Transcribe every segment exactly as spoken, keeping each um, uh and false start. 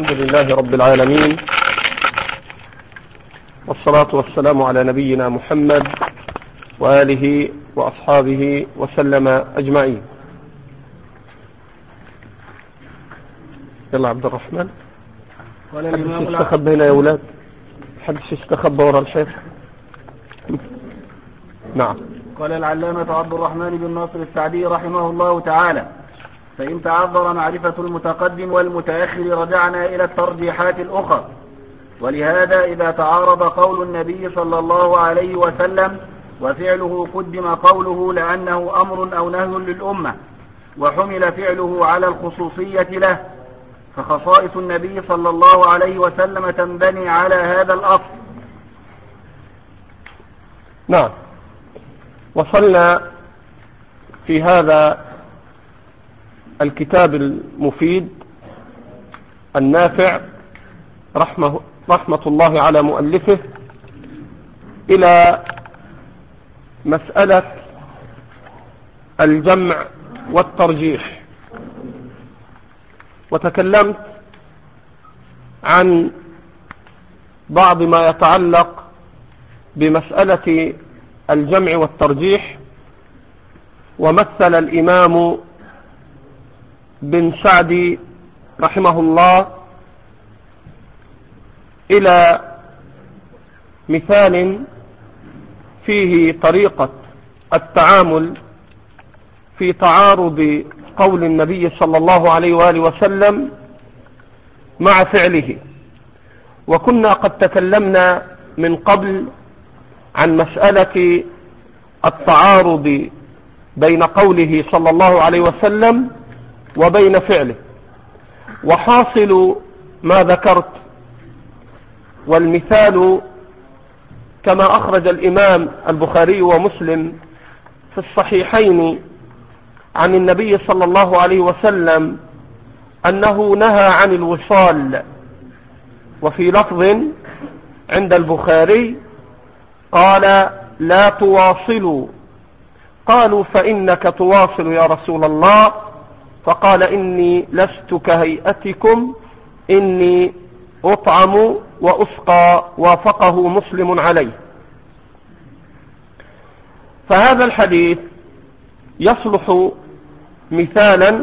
الحمد لله رب العالمين، والصلاة والسلام على نبينا محمد وآله وأصحابه وسلم أجمعين. يلا عبد الرحمن، حدث استخبى هنا يا أولاد، حدث استخبى وراء الشيخ. نعم. قال العلامة عبد الرحمن بن ناصر السعدي رحمه الله تعالى: فإن تعذر معرفة المتقدم والمتأخر رجعنا إلى الترجيحات الأخرى. ولهذا إذا تعارض قول النبي صلى الله عليه وسلم وفعله قدم قوله لأنه أمر أو نهي للأمة، وحمل فعله على الخصوصية له، فخصائص النبي صلى الله عليه وسلم تنبني على هذا الأصل. نعم. وصلنا في هذا الكتاب المفيد النافع رحمه, رحمة الله على مؤلفه إلى مسألة الجمع والترجيح، وتكلمت عن بعض ما يتعلق بمسألة الجمع والترجيح. ومثل الإمام بن سعدي رحمه الله إلى مثال فيه طريقة التعامل في تعارض قول النبي صلى الله عليه وآله وسلم مع فعله. وكنا قد تكلمنا من قبل عن مسألة التعارض بين قوله صلى الله عليه وسلم وبين فعله. وحاصل ما ذكرت والمثال كما أخرج الإمام البخاري ومسلم في الصحيحين عن النبي صلى الله عليه وسلم أنه نهى عن الوصال. وفي لفظ عند البخاري قال: لا تواصلوا. قالوا: فإنك تواصل يا رسول الله. فقال: إني لست كهيئتكم، إني أطعم وأسقى. وافقه مسلم عليه. فهذا الحديث يصلح مثالا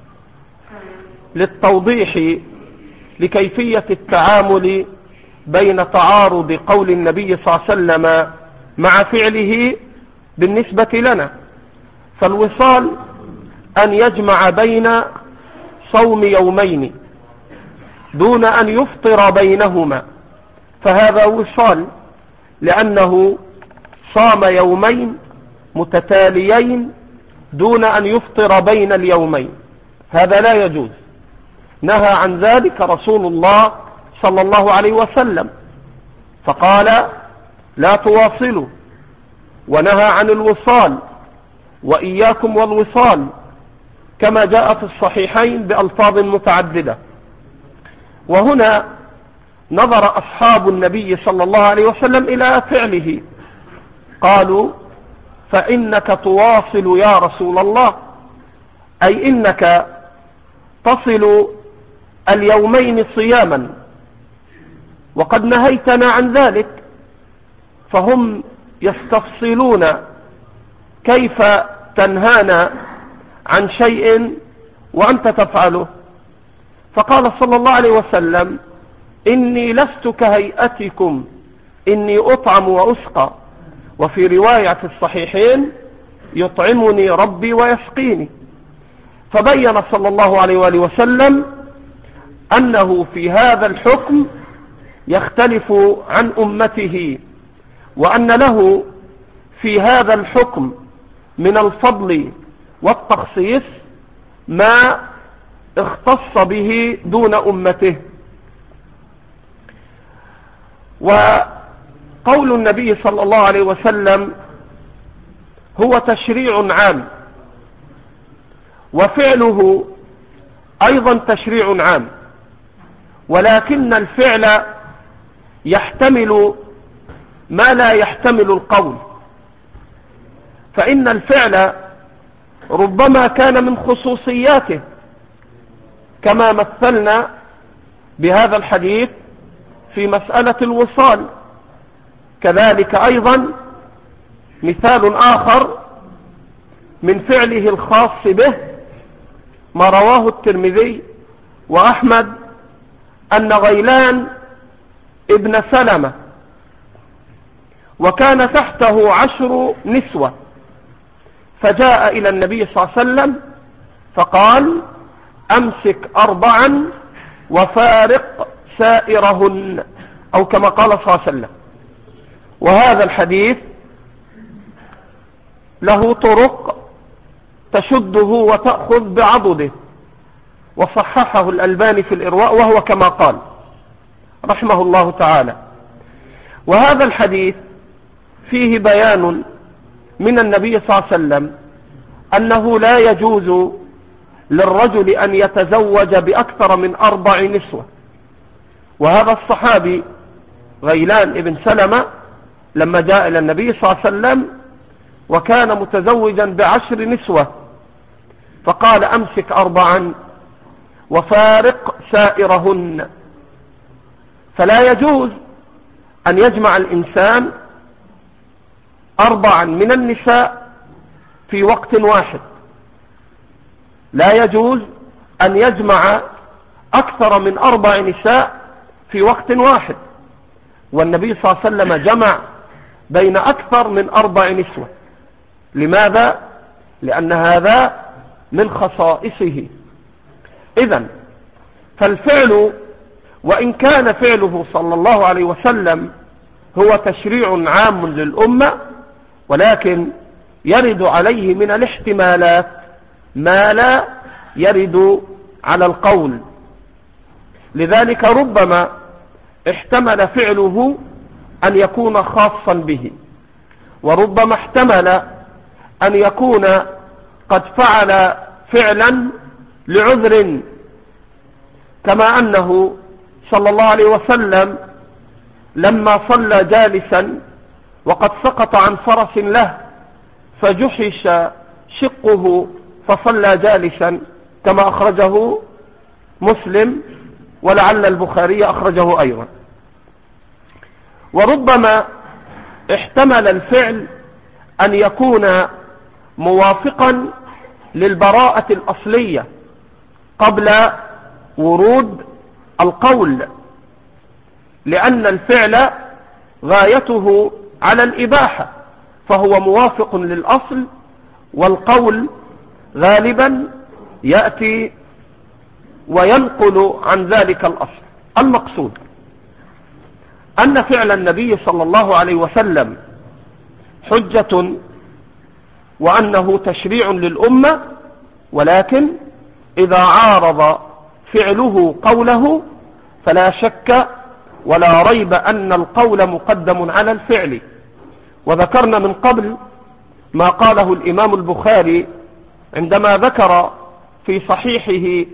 للتوضيح لكيفية التعامل بين تعارض قول النبي صلى الله عليه وسلم مع فعله بالنسبة لنا. فالوصال أن يجمع بين صوم يومين دون أن يفطر بينهما، فهذا وصال، لأنه صام يومين متتاليين دون أن يفطر بين اليومين، هذا لا يجوز. نهى عن ذلك رسول الله صلى الله عليه وسلم فقال: لا تواصلوا. ونهى عن الوصال: وإياكم والوصال، كما جاء في الصحيحين بألفاظ متعددة. وهنا نظر أصحاب النبي صلى الله عليه وسلم إلى فعله، قالوا: فإنك تواصل يا رسول الله، أي إنك تصل اليومين صياما، وقد نهيتنا عن ذلك. فهم يستفصلون: كيف تنهانا عن شيء وأنت تفعله؟ فقال صلى الله عليه وسلم: إني لست كهيئتكم، إني أطعم وأسقى. وفي رواية في الصحيحين: يطعمني ربي ويسقيني. فبين صلى الله عليه وآله وسلم أنه في هذا الحكم يختلف عن أمته، وأن له في هذا الحكم من الفضل والتخصيص ما اختص به دون أمته. وقول النبي صلى الله عليه وسلم هو تشريع عام، وفعله أيضا تشريع عام، ولكن الفعل يحتمل ما لا يحتمل القول. فإن الفعل ربما كان من خصوصياته، كما مثلنا بهذا الحديث في مسألة الوصال. كذلك أيضا مثال آخر من فعله الخاص به ما رواه الترمذي وأحمد أن غيلان ابن سلمة وكان تحته عشر نسوة فجاء إلى النبي صلى الله عليه وسلم فقال أمسك أربعا وفارق سائرهن، أو كما قال صلى الله عليه وسلم. وهذا الحديث له طرق تشده وتأخذ بعضده، وصححه الألباني في الإرواء وهو كما قال رحمه الله تعالى. وهذا الحديث فيه بيان من النبي صلى الله عليه وسلم أنه لا يجوز للرجل أن يتزوج بأكثر من أربع نسوة. وهذا الصحابي غيلان ابن سلمة لما جاء إلى النبي صلى الله عليه وسلم وكان متزوجا بعشر نسوة فقال أمسك أربعا وفارق سائرهن. فلا يجوز أن يجمع الإنسان أربعا من النساء في وقت واحد، لا يجوز أن يجمع أكثر من أربع نساء في وقت واحد. والنبي صلى الله عليه وسلم جمع بين أكثر من أربع نسوة. لماذا؟ لأن هذا من خصائصه. إذن فالفعل وإن كان فعله صلى الله عليه وسلم هو تشريع عام للأمة، ولكن يرد عليه من الاحتمالات ما لا يرد على القول. لذلك ربما احتمل فعله أن يكون خاصا به، وربما احتمل أن يكون قد فعل فعلا لعذر، كما أنه صلى الله عليه وسلم لما صلى جالسا وقد سقط عن فرس له فجحش شقه فصلى جالسا كما أخرجه مسلم، ولعل البخاري أخرجه أيضا. وربما احتمل الفعل أن يكون موافقا للبراءة الأصلية قبل ورود القول، لأن الفعل غايته على الإباحة فهو موافق للأصل، والقول غالبا يأتي وينقل عن ذلك الأصل. المقصود أن فعل النبي صلى الله عليه وسلم حجة وأنه تشريع للأمة، ولكن إذا عارض فعله قوله فلا شك ولا ريب أن القول مقدم على الفعل. وذكرنا من قبل ما قاله الإمام البخاري عندما ذكر في صحيحه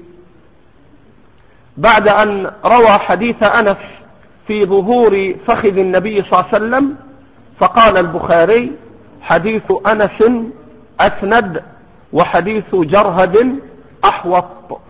بعد أن روى حديث أنس في ظهور فخذ النبي صلى الله عليه وسلم، فقال البخاري حديث أنس أسند وحديث جرهد أحوط.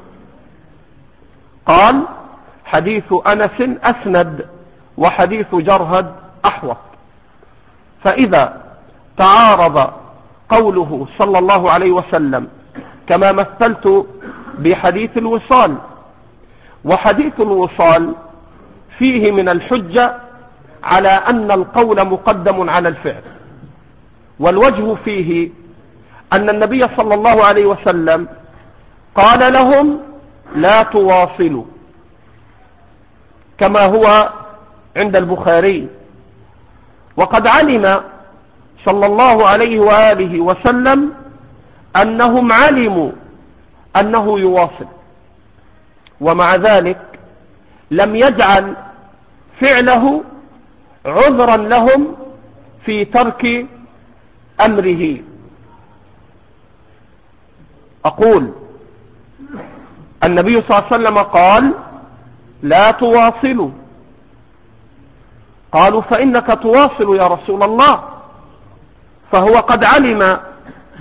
قال حديث أنس أسند وحديث جرهد أحوط. فإذا تعارض قوله صلى الله عليه وسلم كما مثلت بحديث الوصال، وحديث الوصال فيه من الحجة على أن القول مقدم على الفعل، والوجه فيه أن النبي صلى الله عليه وسلم قال لهم لا تواصلوا كما هو عند البخاري، وقد علم صلى الله عليه وآله وسلم أنهم علموا أنه يواصل، ومع ذلك لم يجعل فعله عذرا لهم في ترك أمره. أقول النبي صلى الله عليه وسلم قال لا تواصلوا، قالوا فإنك تواصل يا رسول الله، فهو قد علم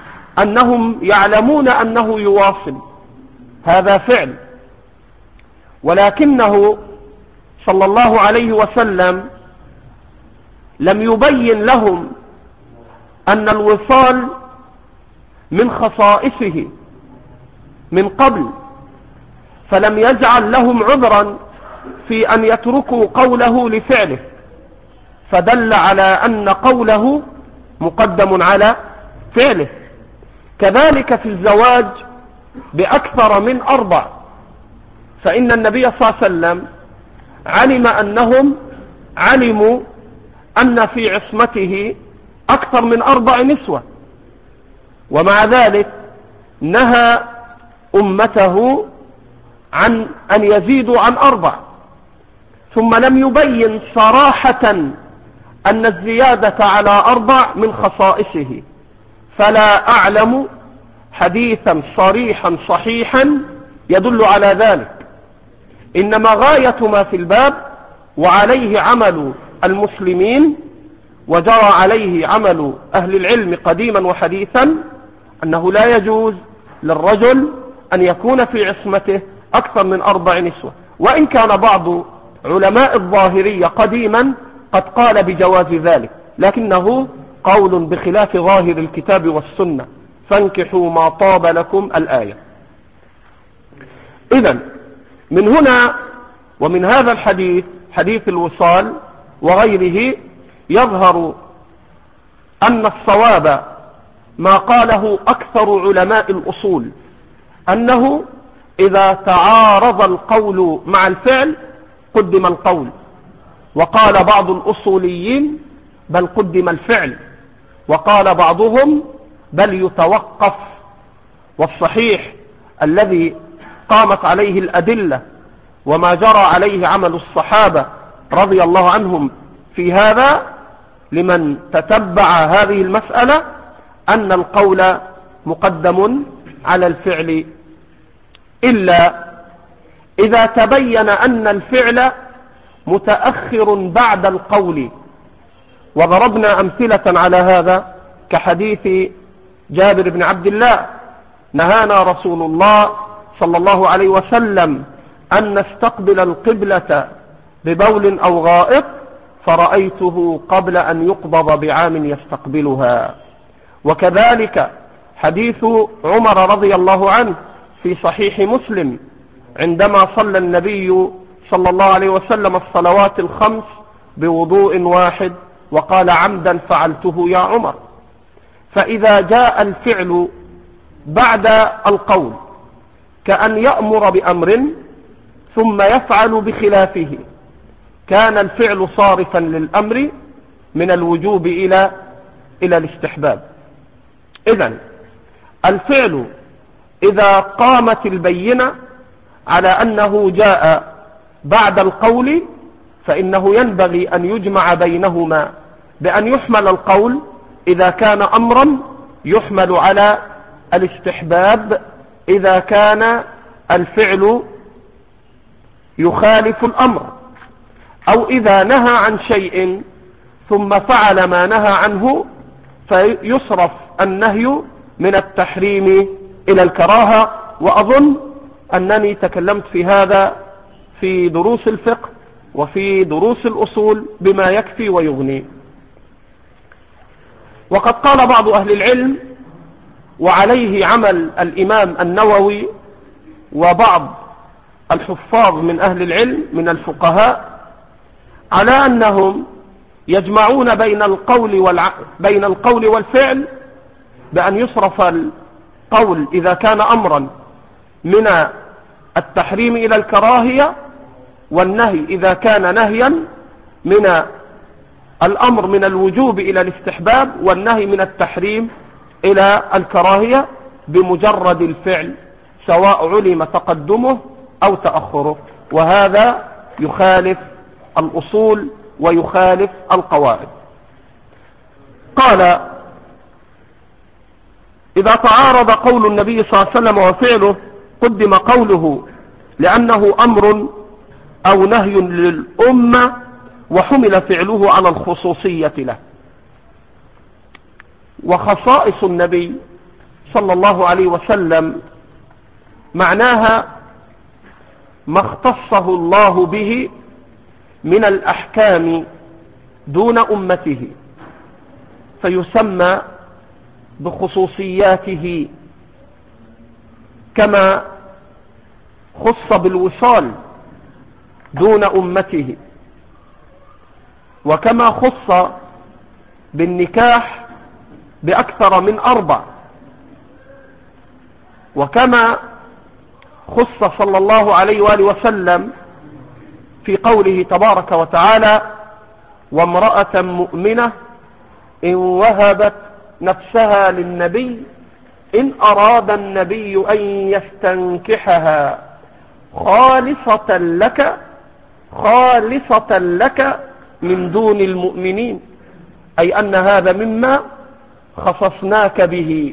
أنهم يعلمون أنه يواصل، هذا فعل. ولكنه صلى الله عليه وسلم لم يبين لهم أن الوصال من خصائصه من قبل، فلم يجعل لهم عذرا في أن يتركوا قوله لفعله، فدل على أن قوله مقدم على فعله. كذلك في الزواج بأكثر من أربع، فإن النبي صلى الله عليه وسلم علم أنهم علموا أن في عصمته أكثر من أربع نسوة، ومع ذلك نهى أمته عن أن يزيدوا عن أربع، ثم لم يبين صراحة أن الزيادة على أربع من خصائصه، فلا أعلم حديثا صريحا صحيحا يدل على ذلك. إنما غاية ما في الباب وعليه عمل المسلمين وجرى عليه عمل أهل العلم قديما وحديثا أنه لا يجوز للرجل أن يكون في عصمته أكثر من أربع نسوة، وإن كان بعض علماء الظاهرية قديما قد قال بجواز ذلك، لكنه قول بخلاف ظاهر الكتاب والسنة، فانكحوا ما طاب لكم الآية. إذن من هنا ومن هذا الحديث، حديث الوصال وغيره، يظهر أن الصواب ما قاله أكثر علماء الأصول، أنه إذا تعارض القول مع الفعل قدم القول، وقال بعض الأصوليين بل قدم الفعل، وقال بعضهم بل يتوقف. والصحيح الذي قامت عليه الأدلة وما جرى عليه عمل الصحابة رضي الله عنهم في هذا لمن تتبع هذه المسألة أن القول مقدم على الفعل، إلا إذا تبين أن الفعل متأخر بعد القول. وضربنا أمثلة على هذا كحديث جابر بن عبد الله: نهانا رسول الله صلى الله عليه وسلم أن نستقبل القبلة ببول أو غائط، فرأيته قبل أن يقبض بعام يستقبلها. وكذلك حديث عمر رضي الله عنه في صحيح مسلم عندما صلى النبي صلى الله عليه وسلم الصلوات الخمس بوضوء واحد وقال: عمدا فعلته يا عمر. فإذا جاء الفعل بعد القول كأن يأمر بأمر ثم يفعل بخلافه، كان الفعل صارفا للأمر من الوجوب إلى إلى الاستحباب. إذن الفعل إذا قامت البينة على أنه جاء بعد القول فإنه ينبغي أن يجمع بينهما بأن يحمل القول إذا كان أمرا يحمل على الاستحباب إذا كان الفعل يخالف الأمر، أو إذا نهى عن شيء ثم فعل ما نهى عنه فيصرف النهي من التحريم إلى الكراهة. وأظن أنني تكلمت في هذا في دروس الفقه وفي دروس الأصول بما يكفي ويغني. وقد قال بعض أهل العلم، وعليه عمل الإمام النووي وبعض الحفاظ من أهل العلم من الفقهاء، على أنهم يجمعون بين القول والع... بين القول والفعل بأن يصرف القول إذا كان أمرا من التحريم إلى الكراهية، والنهي إذا كان نهيا من الأمر من الوجوب إلى الاستحباب، والنهي من التحريم إلى الكراهية بمجرد الفعل سواء علم تقدمه أو تأخره. وهذا يخالف الأصول ويخالف القواعد. قال: إذا تعارض قول النبي صلى الله عليه وسلم وفعله قدم قوله لأنه أمر أو نهي للأمة وحمل فعله على الخصوصية له. وخصائص النبي صلى الله عليه وسلم معناها ما اختصه الله به من الأحكام دون أمته، فيسمى بخصوصياته، كما خص بالوصال دون أمته، وكما خص بالنكاح بأكثر من أربع، وكما خص صلى الله عليه وآله وسلم في قوله تبارك وتعالى: وامرأة مؤمنة إن وهبت نفسها للنبي إن أراد النبي أن يستنكحها خالصة لك خالصة لك من دون المؤمنين، أي أن هذا مما خصصناك به.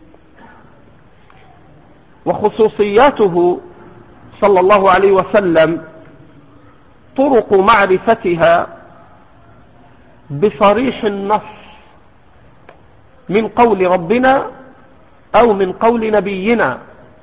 وخصوصياته صلى الله عليه وسلم طرق معرفتها بصريح النص من قول ربنا أو من قول نبينا.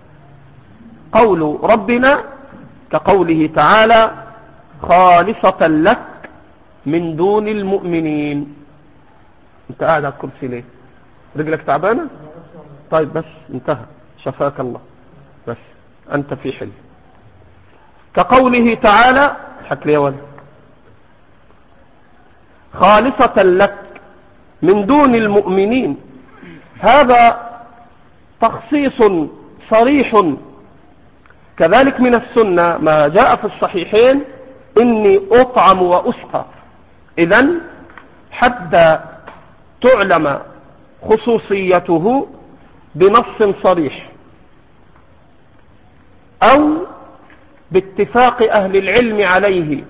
قول ربنا كقوله تعالى: خالصة لك من دون المؤمنين. انت قاعد على الكرسي ليه؟ رجلك تعبانة؟ طيب بس انتهى، شفاك الله، بس أنت في حل. كقوله تعالى: حك لي يا ولد، خالصة لك من دون المؤمنين، هذا تخصيص صريح. كذلك من السنة ما جاء في الصحيحين: إني أطعم وأسقى. إذن حتى تعلم خصوصيته بنص صريح أو باتفاق أهل العلم عليه،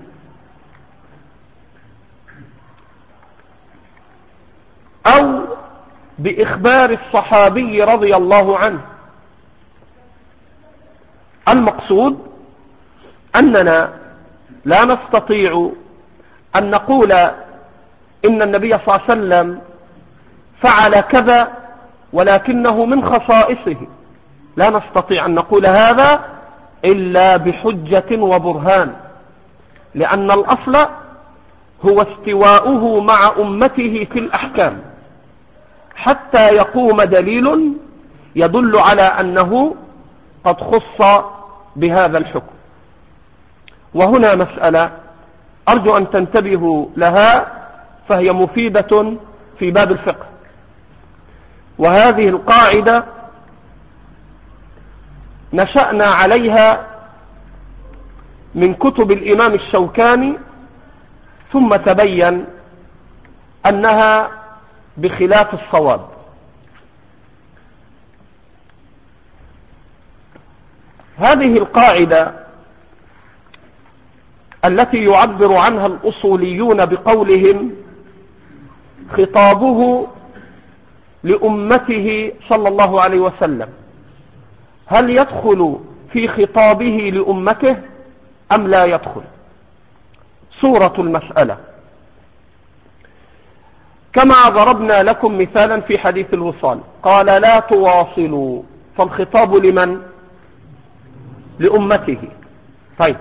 أو بإخبار الصحابي رضي الله عنه. المقصود أننا لا نستطيع أن نقول إن النبي صلى الله عليه وسلم فعل كذا ولكنه من خصائصه، لا نستطيع أن نقول هذا إلا بحجة وبرهان، لأن الأصل هو استواؤه مع أمته في الأحكام حتى يقوم دليل يدل على أنه قد خص بهذا الحكم. وهنا مسألة أرجو أن تنتبهوا لها، فهي مفيدة في باب الفقه. وهذه القاعدة نشأنا عليها من كتب الإمام الشوكاني، ثم تبين أنها بخلاف الصواب. هذه القاعدة التي يعبر عنها الأصوليون بقولهم: خطابه لأمته صلى الله عليه وسلم، هل يدخل في خطابه لأمته أم لا يدخل؟ صورة المسألة كما ضربنا لكم مثالا في حديث الوصال، قال: لا تواصلوا، فالخطاب لمن؟ لأمته. طيب،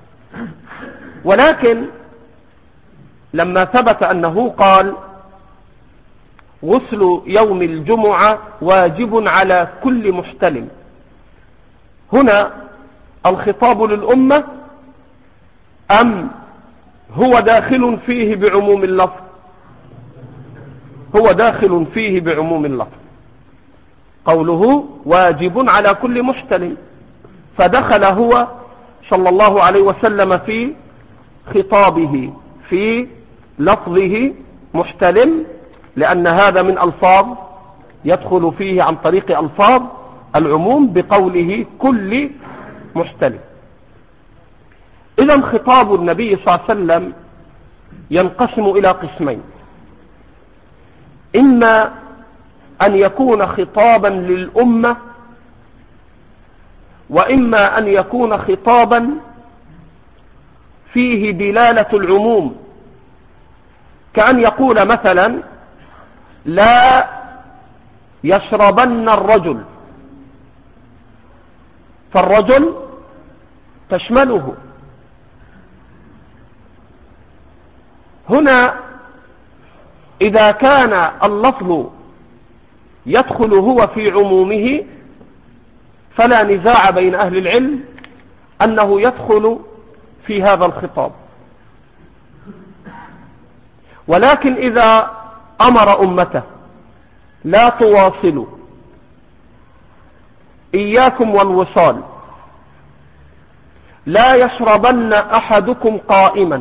ولكن لما ثبت أنه قال: غسل يوم الجمعة واجب على كل محتلم، هنا الخطاب للأمة أم هو داخل فيه بعموم اللفظ؟ هو داخل فيه بعموم اللفظ، قوله واجب على كل محتلم، فدخل هو صلى الله عليه وسلم في خطابه في لفظه محتلم، لأن هذا من ألفاظ يدخل فيه عن طريق ألفاظ العموم بقوله كل محتلم. إذن خطاب النبي صلى الله عليه وسلم ينقسم إلى قسمين: إما أن يكون خطابا للأمة، وإما أن يكون خطابا فيه دلالة العموم، كأن يقول مثلا: لا يشربن الرجل، فالرجل تشمله. هنا إذا كان اللفظ يدخل هو في عمومه فلا نزاع بين أهل العلم أنه يدخل في هذا الخطاب، ولكن إذا أمر أمته لا تواصلوا، إياكم والوصال، لا يشربن أحدكم قائما،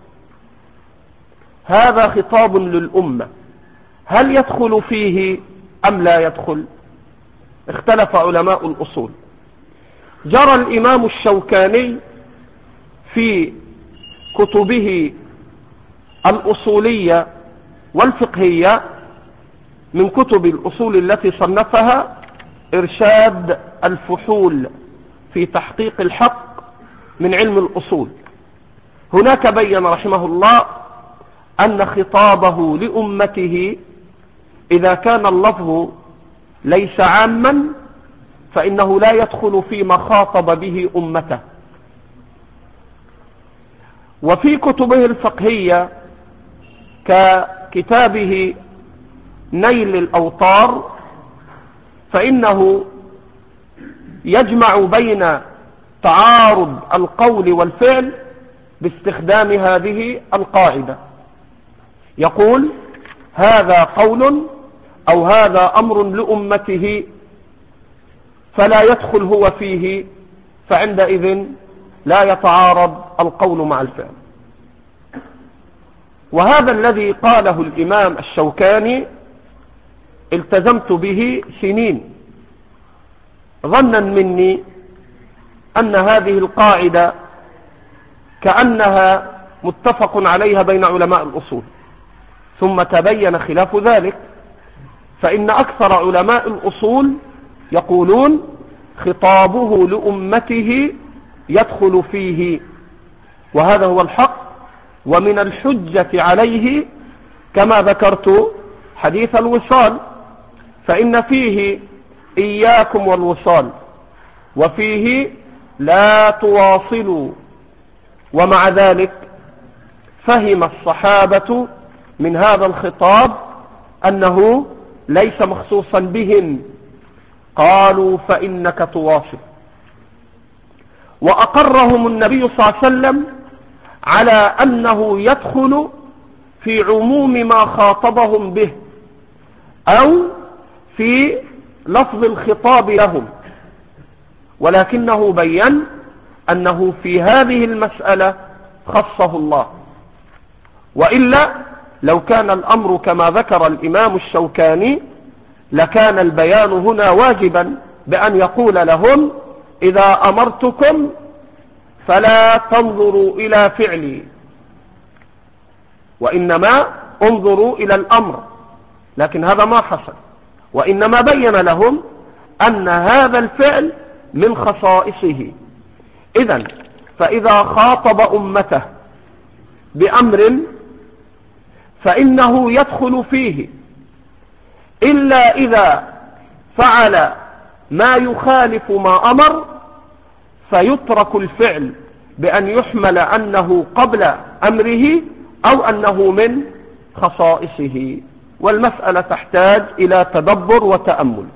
هذا خطاب للأمة، هل يدخل فيه أم لا يدخل؟ اختلف علماء الأصول. جرى الإمام الشوكاني في كتبه الأصولية والفقهية من كتب الأصول التي صنفها إرشاد الفحول في تحقيق الحق من علم الأصول، هناك بين رحمه الله أن خطابه لأمته إذا كان اللفظ ليس عاما فإنه لا يدخل فيما خاطب به أمته. وفي كتبه الفقهية ككتابه نيل الأوطار فإنه يجمع بين تعارض القول والفعل باستخدام هذه القاعدة، يقول هذا قول أو هذا أمر لأمته فلا يدخل هو فيه، فعندئذ لا يتعارض القول مع الفعل. وهذا الذي قاله الإمام الشوكاني التزمت به سنين ظنا مني أن هذه القاعدة كأنها متفق عليها بين علماء الأصول، ثم تبين خلاف ذلك، فإن أكثر علماء الأصول يقولون خطابه لأمته يدخل فيه، وهذا هو الحق. ومن الحجة عليه كما ذكرت حديث الوصال، فإن فيه إياكم والوصال وفيه لا تواصلوا، ومع ذلك فهم الصحابة من هذا الخطاب أنه ليس مخصوصا بهم، قالوا فإنك تواصل. وأقرهم النبي صلى الله عليه وسلم على أنه يدخل في عموم ما خاطبهم به أو في لفظ الخطاب لهم، ولكنه بين أنه في هذه المسألة خصه الله، وإلا لو كان الأمر كما ذكر الإمام الشوكاني لكان البيان هنا واجبا بأن يقول لهم إذا أمرتكم فلا تنظروا إلى فعلي، وإنما انظروا إلى الأمر، لكن هذا ما حصل، وإنما بين لهم أن هذا الفعل من خصائصه. إذن فإذا خاطب أمته بأمر فإنه يدخل فيه إلا إذا فعل ما يخالف ما أمر، فيترك الفعل بأن يحمل أنه قبل أمره أو أنه من خصائصه، والمسألة تحتاج إلى تدبر وتأمل.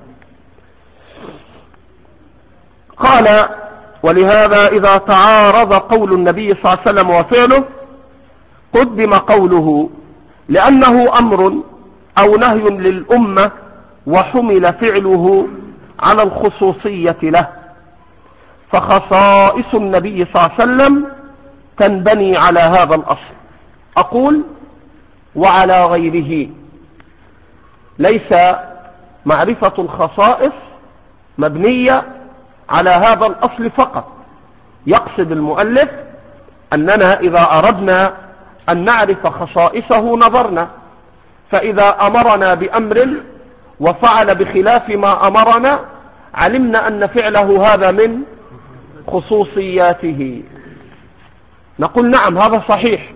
قال ولهذا إذا تعارض قول النبي صلى الله عليه وسلم وفعله قدم قوله، لأنه أمر أو نهي للأمة وحمل فعله على الخصوصية له، فخصائص النبي صلى الله عليه وسلم تنبني على هذا الأصل. أقول وعلى غيره، ليس معرفة الخصائص مبنية على هذا الأصل فقط. يقصد المؤلف أننا إذا أردنا أن نعرف خصائصه نظرنا، فإذا أمرنا بأمر وفعل بخلاف ما أمرنا علمنا أن فعله هذا من خصوصياته، نقول نعم هذا صحيح،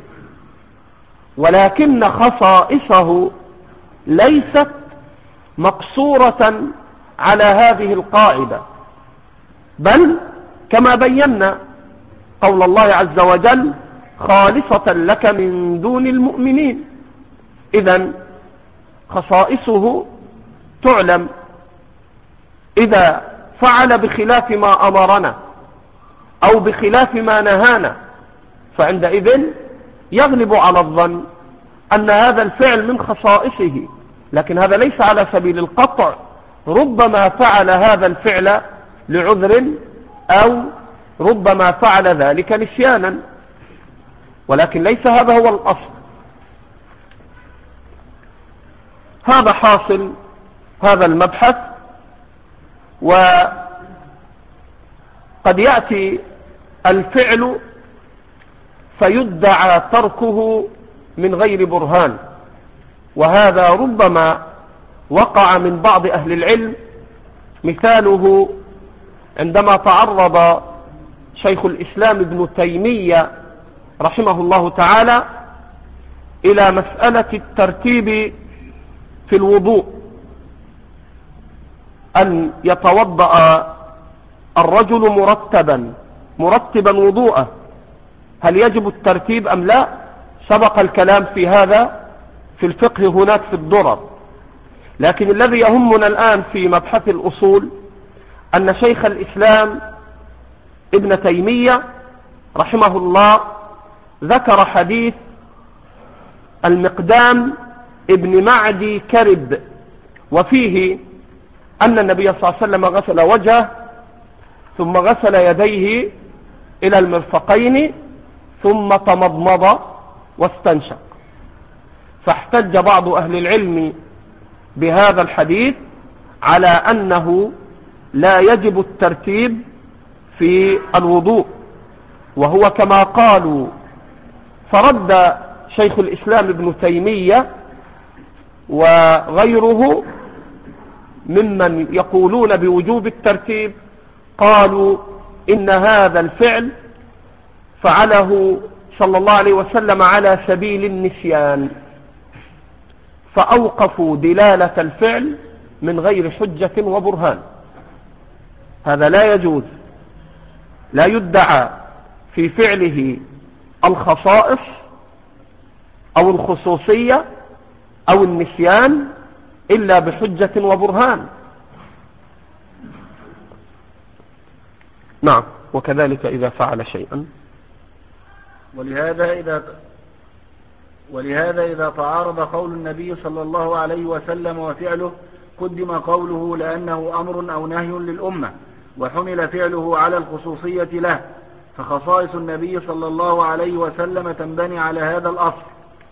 ولكن خصائصه ليست مقصورة على هذه القاعدة، بل كما بينا قول الله عز وجل خالصة لك من دون المؤمنين. إذن خصائصه تعلم. إذا فعل بخلاف ما أمرنا أو بخلاف ما نهانا فعندئذ يغلب على الظن أن هذا الفعل من خصائصه، لكن هذا ليس على سبيل القطع. ربما فعل هذا الفعل لعذر أو ربما فعل ذلك نسيانا، ولكن ليس هذا هو الأصل. هذا حاصل هذا المبحث. وقد يأتي الفعل فيدعى تركه من غير برهان، وهذا ربما وقع من بعض أهل العلم. مثاله عندما تعرض شيخ الإسلام ابن تيمية رحمه الله تعالى إلى مسألة الترتيب في الوضوء، أن يتوضأ الرجل مرتبا مرتبا وضوءه، هل يجب الترتيب أم لا؟ سبق الكلام في هذا في الفقه هناك في الدرر. لكن الذي يهمنا الآن في مبحث الأصول أن شيخ الإسلام ابن تيمية رحمه الله ذكر حديث المقدام ابن معدي كرب، وفيه أن النبي صلى الله عليه وسلم غسل وجهه ثم غسل يديه إلى المرفقين ثم تمضمض واستنشق. فاحتج بعض أهل العلم بهذا الحديث على أنه لا يجب الترتيب في الوضوء، وهو كما قالوا. فرد شيخ الإسلام ابن تيمية وغيره ممن يقولون بوجوب الترتيب، قالوا إن هذا الفعل فعله صلى الله عليه وسلم على سبيل النسيان، فأوقفوا دلالة الفعل من غير حجة وبرهان. هذا لا يجوز، لا يدعى في فعله الخصائص أو الخصوصية أو النسيان إلا بحجة وبرهان. نعم. وكذلك إذا فعل شيئا. ولهذا إذا ولهذا إذا تعارض قول النبي صلى الله عليه وسلم وفعله قدم قوله لأنه أمر أو نهي للأمة، وحمل فعله على الخصوصية له، فخصائص النبي صلى الله عليه وسلم تنبني على هذا الأصل.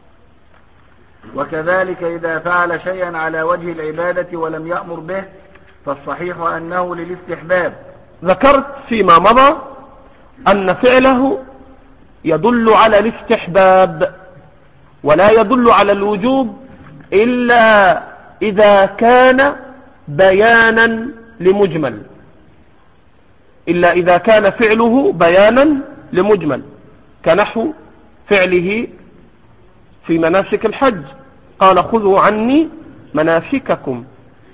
وكذلك إذا فعل شيئا على وجه العبادة ولم يأمر به فالصحيح أنه للاستحباب. ذكرت فيما مضى أن فعله يدل على الاستحباب ولا يدل على الوجوب إلا إذا كان بيانا لمجمل، إلا إذا كان فعله بيانا لمجمل، كنحو فعله في مناسك الحج، قال خذوا عني مناسككم،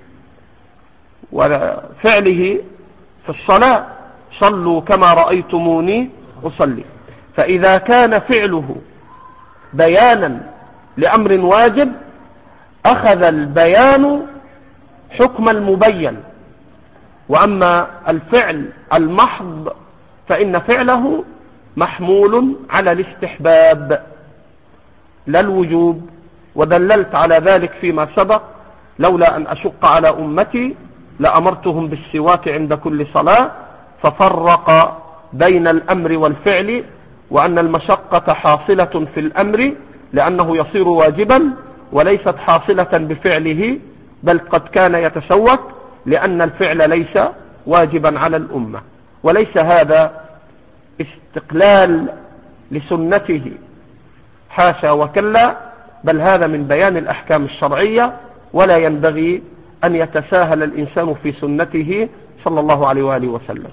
وفعله في الصلاة صلوا كما رأيتموني أصلي. فإذا كان فعله بيانا لأمر واجب أخذ البيان حكم المبين، وأما الفعل المحض فإن فعله محمول على الاستحباب لا الوجوب. ودللت على ذلك فيما سبق، لولا أن أشق على أمتي لأمرتهم بالسواك عند كل صلاة، ففرق بين الأمر والفعل، وأن المشقة حاصلة في الأمر لأنه يصير واجبا، وليست حاصلة بفعله، بل قد كان يتسوك لأن الفعل ليس واجبا على الأمة. وليس هذا استقلال لسنته، حاشا وكلا، بل هذا من بيان الأحكام الشرعية، ولا ينبغي أن يتساهل الإنسان في سنته صلى الله عليه وآله وسلم.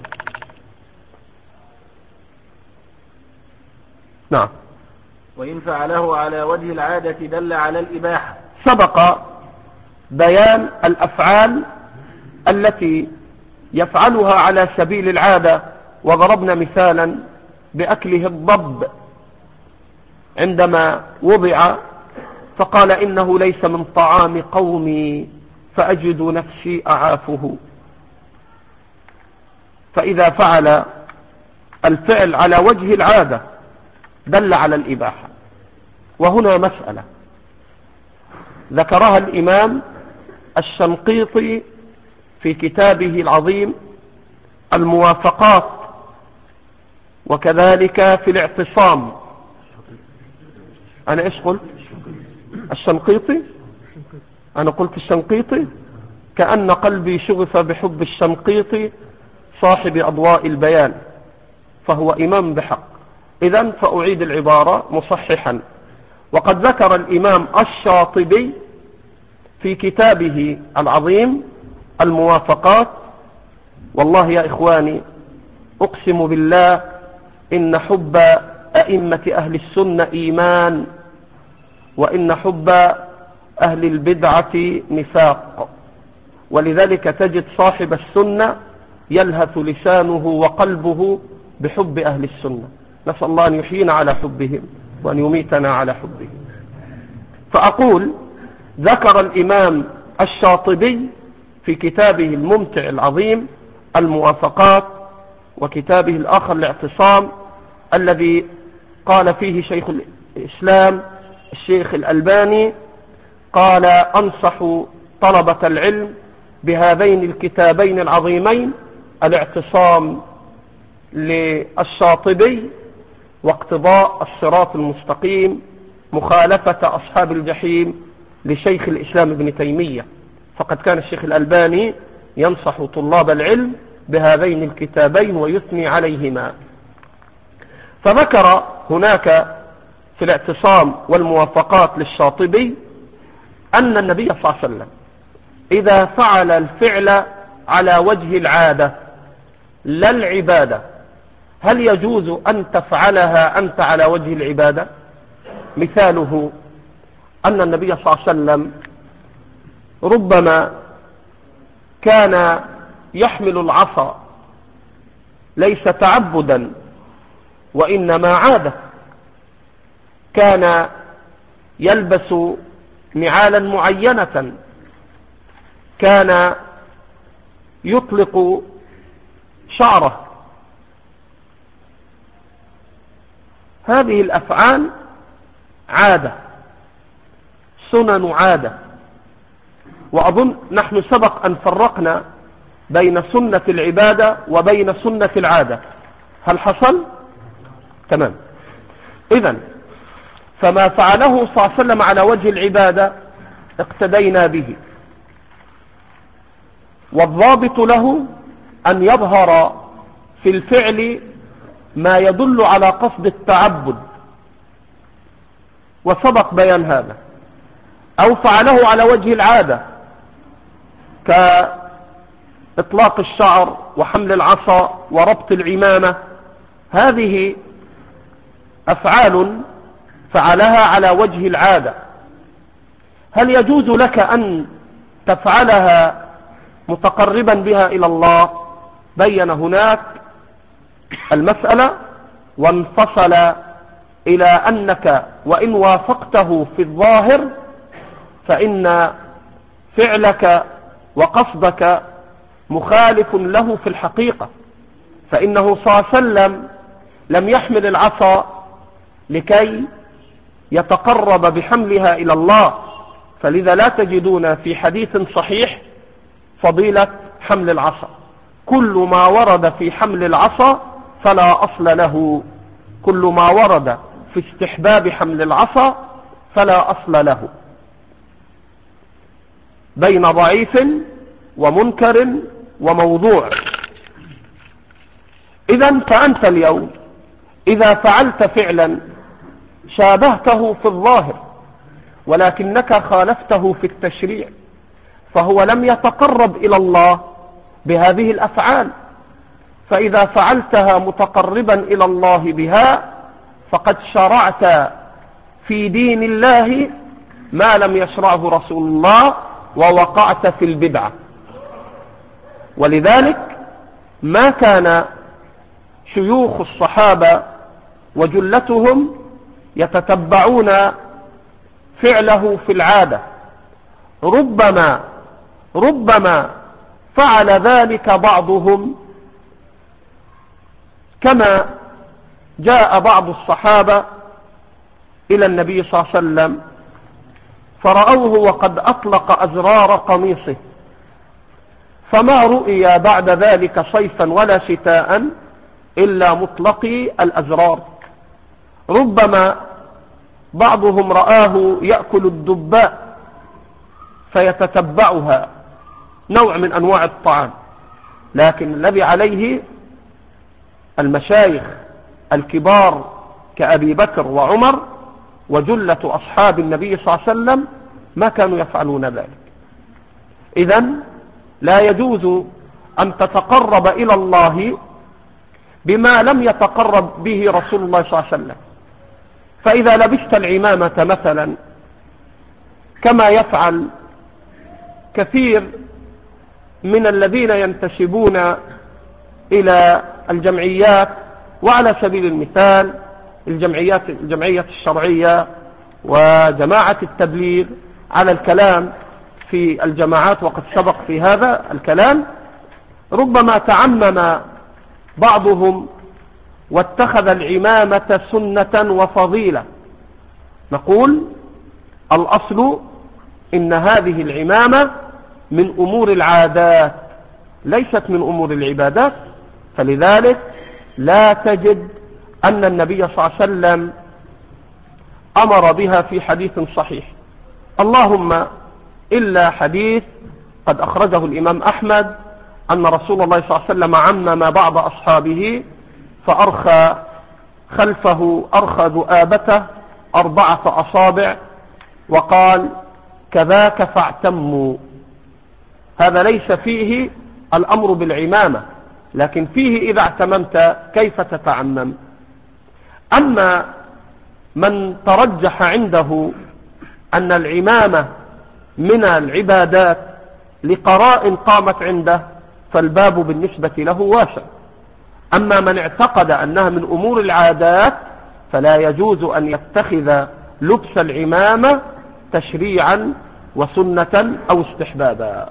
نعم. وإن فعله على وجه العادة دل على الإباحة. سبق بيان الأفعال التي يفعلها على سبيل العادة، وضربنا مثالا بأكله الضب عندما وضع، فقال إنه ليس من طعام قومي فأجد نفسي أعافه. فإذا فعل الفعل على وجه العادة دل على الإباحة. وهنا مسألة ذكرها الإمام الشنقيطي في كتابه العظيم الموافقات، وكذلك في الاعتصام. أنا إيش قلت؟ الشنقيطي؟ أنا قلت الشنقيطي؟ كأن قلبي شغف بحب الشنقيطي صاحب أضواء البيان، فهو إمام بحق. إذن فأعيد العبارة مصححا. وقد ذكر الإمام الشاطبي في كتابه العظيم الموافقات، والله يا إخواني أقسم بالله إن حب أئمة أهل السنة إيمان، وإن حب أهل البدعة نفاق. ولذلك تجد صاحب السنة يلهث لسانه وقلبه بحب أهل السنة. نسأل الله أن يحيينا على حبهم وأن يميتنا على حبهم. فأقول ذكر الإمام الشاطبي في كتابه الممتع العظيم الموافقات، وكتابه الآخر الاعتصام، الذي قال فيه شيخ الإسلام الشيخ الألباني، قال أنصح طلبة العلم بهذين الكتابين العظيمين: الاعتصام للشاطبي، واقتضاء الصراط المستقيم، مخالفة أصحاب الجحيم لشيخ الإسلام ابن تيمية. فقد كان الشيخ الألباني ينصح طلاب العلم بهذين الكتابين ويثني عليهما. فذكر هناك في الاعتصام والموافقات للشاطبي أن النبي صلى الله عليه وسلم إذا فعل الفعل على وجه العادة لا العبادة، هل يجوز أن تفعلها أنت على وجه العبادة؟ مثاله أن النبي صلى الله عليه وسلم ربما كان يحمل العصا ليس تعبدا وإنما عادة. كان يلبس نعالا معينة، كان يطلق شعره. هذه الأفعال عادة، سنن عادة. وأظن نحن سبق أن فرقنا بين سنة العبادة وبين سنة العادة. هل حصل؟ تمام. إذن فما فعله صلى الله عليه وسلم على وجه العبادة اقتدينا به، والضابط له أن يظهر في الفعل ما يدل على قصد التعبد، وسبق بيان هذا. أو فعله على وجه العادة كإطلاق الشعر وحمل العصا وربط العمامة، هذه أفعال فعلها على وجه العادة. هل يجوز لك أن تفعلها متقربا بها إلى الله؟ بين هناك المسألة وانفصل إلى أنك وإن وافقته في الظاهر فإن فعلك وقصدك مخالف له في الحقيقة. فإنه صلى الله عليه وسلم لم يحمل العصا لكي يتقرب بحملها إلى الله، فلذا لا تجدون في حديث صحيح فضيلة حمل العصا. كل ما ورد في حمل العصا فلا أصل له، كل ما ورد في استحباب حمل العصا فلا أصل له، بين ضعيف ومنكر وموضوع. إذن فأنت اليوم إذا فعلت فعلا شابهته في الظاهر ولكنك خالفته في التشريع، فهو لم يتقرب إلى الله بهذه الأفعال. فإذا فعلتها متقربا إلى الله بها فقد شرعت في دين الله ما لم يشرعه رسول الله، ووقعت في البدعة. ولذلك ما كان شيوخ الصحابة وجلتهم يتتبعون فعله في العادة، ربما ربما فعل ذلك بعضهم، كما جاء بعض الصحابة إلى النبي صلى الله عليه وسلم فرأوه وقد أطلق أزرار قميصه، فما رؤي بعد ذلك صيفا ولا شتاء إلا مطلقي الأزرار. ربما بعضهم رآه يأكل الدباء فيتتبعها، نوع من أنواع الطعام، لكن الذي عليه المشايخ الكبار كأبي بكر وعمر وجلة أصحاب النبي صلى الله عليه وسلم ما كانوا يفعلون ذلك. إذن لا يجوز أن تتقرب إلى الله بما لم يتقرب به رسول الله صلى الله عليه وسلم. فإذا لبست العمامة مثلا كما يفعل كثير من الذين ينتسبون إلى الجمعيات، وعلى سبيل المثال الجمعيات الجمعية الشرعية وجماعة التبليغ، على الكلام في الجماعات وقد سبق في هذا الكلام، ربما تعمم بعضهم واتخذ العمامة سنة وفضيلة. نقول الأصل إن هذه العمامة من أمور العادات ليست من أمور العبادات، فلذلك لا تجد أن النبي صلى الله عليه وسلم أمر بها في حديث صحيح، اللهم إلا حديث قد أخرجه الإمام أحمد أن رسول الله صلى الله عليه وسلم عمم بعض أصحابه فأرخى خلفه أرخى ذؤابته أربعة أصابع وقال كذاك فاعتموا. هذا ليس فيه الأمر بالعمامة، لكن فيه إذا اعتممت كيف تتعمم. أما من ترجح عنده أن العمامة من العبادات لقراء قامت عنده فالباب بالنسبة له واسع. أما من اعتقد أنها من أمور العادات فلا يجوز أن يتخذ لبس العمامة تشريعا وسنة أو استحبابا.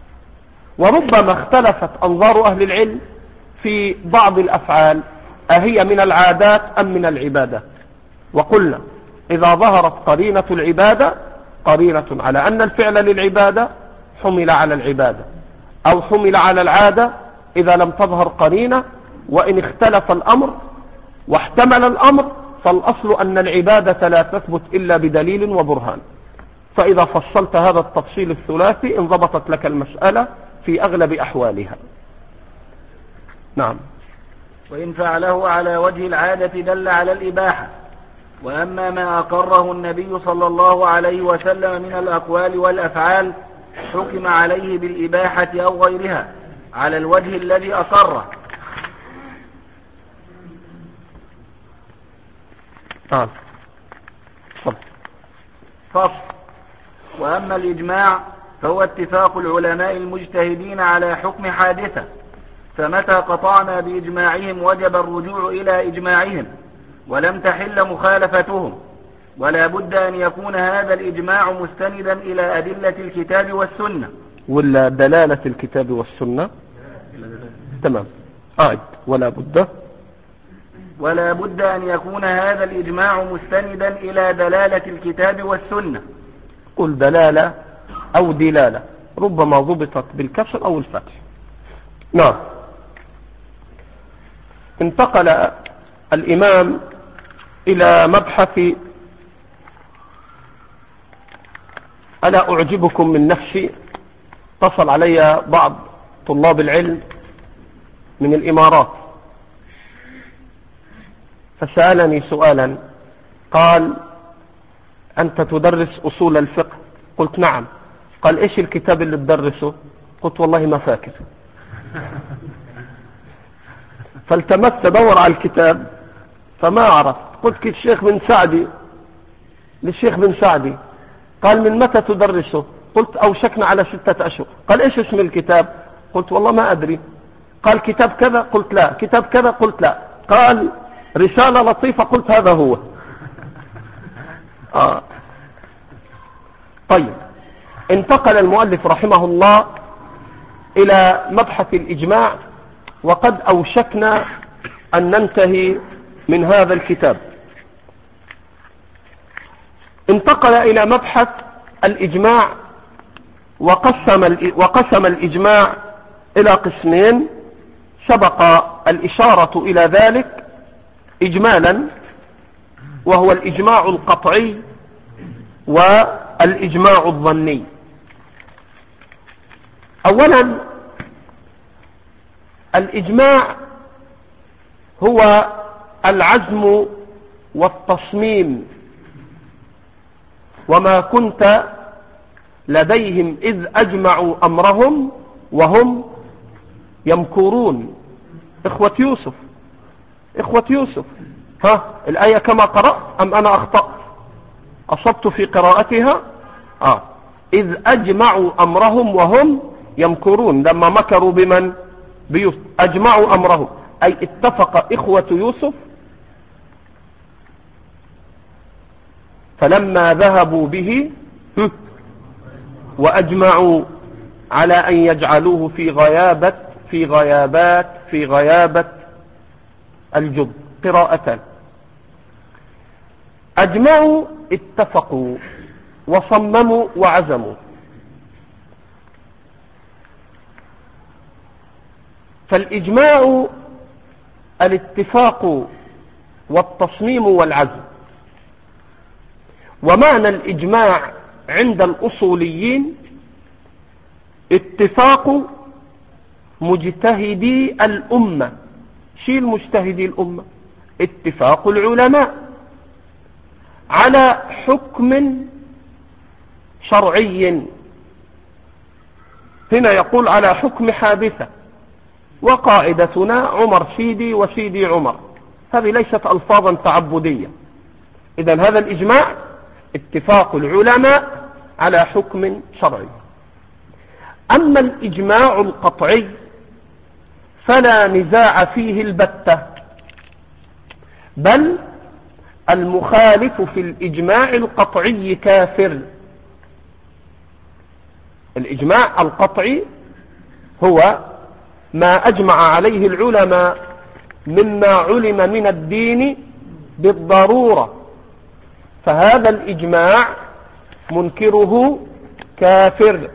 وربما اختلفت أنظار أهل العلم في بعض الأفعال أهي من العادات أم من العبادة، وقلنا إذا ظهرت قرينة العبادة قرينة على أن الفعل للعبادة حمل على العبادة، أو حمل على العادة إذا لم تظهر قرينة. وإن اختلف الأمر واحتمل الأمر فالأصل أن العبادة لا تثبت إلا بدليل وبرهان. فإذا فصلت هذا التفصيل الثلاثي انضبطت لك المسألة في أغلب أحوالها. نعم. وإن فعله على وجه العادة دل على الإباحة. وأما ما أقره النبي صلى الله عليه وسلم من الأقوال والأفعال حكم عليه بالإباحة أو غيرها على الوجه الذي أقره. آه. فصل. وأما الإجماع فهو اتفاق العلماء المجتهدين على حكم حادثة، فمتى قطعنا بإجماعهم وجب الرجوع إلى إجماعهم ولم تحل مخالفتهم، ولا بد أن يكون هذا الإجماع مستندا إلى أدلة الكتاب والسنة. ولا دلالة الكتاب والسنة. تمام. أعد. ولا بد ولا بد أن يكون هذا الإجماع مستندا إلى دلالة الكتاب والسنة. قل دلالة أو دلالة، ربما ضبطت بالكسر أو الفتح. نعم. انتقل الإمام إلى مبحث ألا أعجبكم من نفسي. اتصل علي بعض طلاب العلم من الإمارات فسألني سؤالا، قال أنت تدرس أصول الفقه؟ قلت نعم. قال إيش الكتاب اللي تدرسه؟ قلت والله ما فاكر. فالتمست دور على الكتاب فما عرفت. قلت الشيخ بن سعدي للشيخ بن سعدي. قال من متى تدرسه؟ قلت أوشكنا على ستة أشهر. قال إيش اسم الكتاب؟ قلت والله ما أدري. قال كتاب كذا؟ قلت لا. كتاب كذا؟ قلت لا. قال رسالة لطيفة قلت هذا هو. آه. طيب، انتقل المؤلف رحمه الله إلى مبحث الإجماع، وقد أوشكنا أن ننتهي من هذا الكتاب. انتقل إلى مبحث الإجماع، وقسم وقسم الإجماع إلى قسمين سبق الإشارة إلى ذلك إجمالا، وهو الإجماع القطعي والإجماع الظني. أولا، الإجماع هو العزم والتصميم، وما كنت لديهم إذ أجمعوا أمرهم وهم يمكرون. إخوة يوسف إخوة يوسف ها الآية كما قرأت أم أنا أخطأت؟ أصبت في قراءتها؟ آه. إذ أجمعوا أمرهم وهم يمكرون، لما مكروا بمن؟ بيوسف. أجمعوا أمرهم أي اتفق إخوة يوسف، فلما ذهبوا به وأجمعوا على أن يجعلوه في غيابة في غيابات في غيابة الجب. قراءتان. أجمعوا اتفقوا، وصمموا وعزموا. فالإجماع الاتفاق والتصميم والعزم. ومعنى الإجماع عند الأصوليين اتفاق مجتهدي الأمة. شيل مجتهدي الأمة، اتفاق العلماء على حكم شرعي. هنا يقول على حكم حادثة، وقاعدتنا عمر سيدي وسيدي عمر، هذه ليست ألفاظا تعبدية. إذن هذا الإجماع اتفاق العلماء على حكم شرعي. أما الإجماع القطعي فلا نزاع فيه البتة، بل المخالف في الإجماع القطعي كافر. الإجماع القطعي هو ما أجمع عليه العلماء مما علم من الدين بالضرورة، فهذا الإجماع منكره كافر،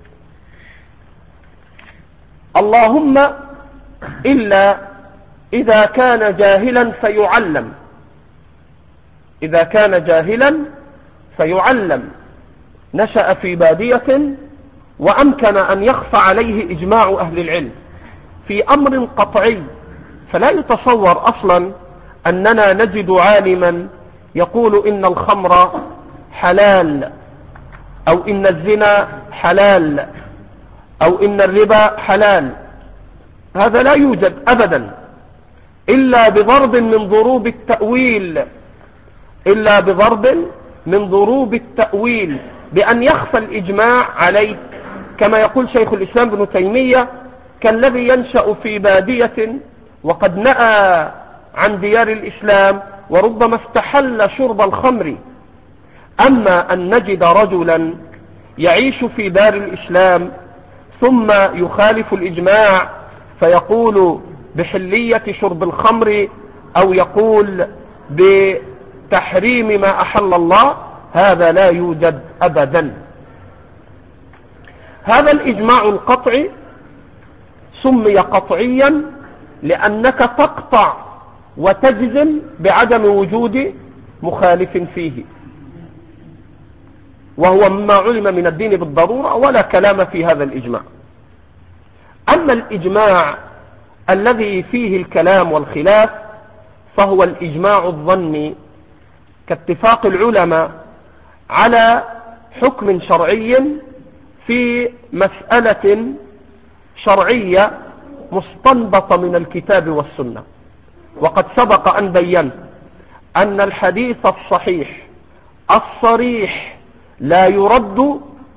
اللهم إلا إذا كان جاهلا فيعلم. إذا كان جاهلا فيعلم، نشأ في بادية وأمكن أن يخفى عليه إجماع أهل العلم في أمر قطعي، فلا يتصور أصلا أننا نجد عالما يقول إن الخمر حلال، أو إن الزنا حلال، أو إن الربا حلال. هذا لا يوجد أبدا إلا بضرب من ضروب التأويل، إلا بضرب من ضروب التأويل، بأن يخفى الإجماع عليه، كما يقول شيخ الإسلام ابن تيمية: كالذي ينشأ في بادية وقد نأى عن ديار الإسلام وربما استحل شرب الخمر. أما أن نجد رجلا يعيش في دار الإسلام ثم يخالف الإجماع فيقول بحلية شرب الخمر، أو يقول بتحريم ما أحل الله، هذا لا يوجد أبدا. هذا الإجماع القطعي سمي قطعيا لأنك تقطع وتجزم بعدم وجود مخالف فيه، وهو مما علم من الدين بالضرورة، ولا كلام في هذا الإجماع. أما الإجماع الذي فيه الكلام والخلاف فهو الإجماع الظني، كاتفاق العلماء على حكم شرعي في مسألة شرعية مستنبطة من الكتاب والسنة. وقد سبق أن بيّنت أن الحديث الصحيح الصريح لا يرد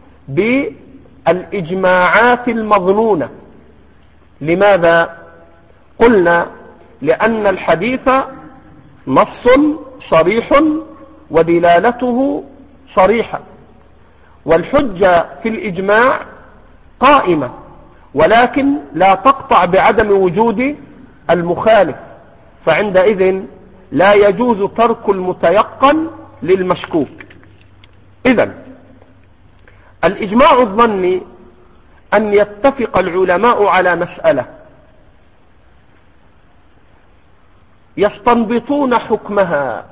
بالإجماعات المظنونة. لماذا؟ قلنا لأن الحديث نص صريح ودلالته صريحة، والحجة في الإجماع قائمة، ولكن لا تقطع بعدم وجود المخالف، فعندئذ لا يجوز ترك المتيقن للمشكوك. إذن الإجماع الظني أن يتفق العلماء على مسألة يستنبطون حكمها،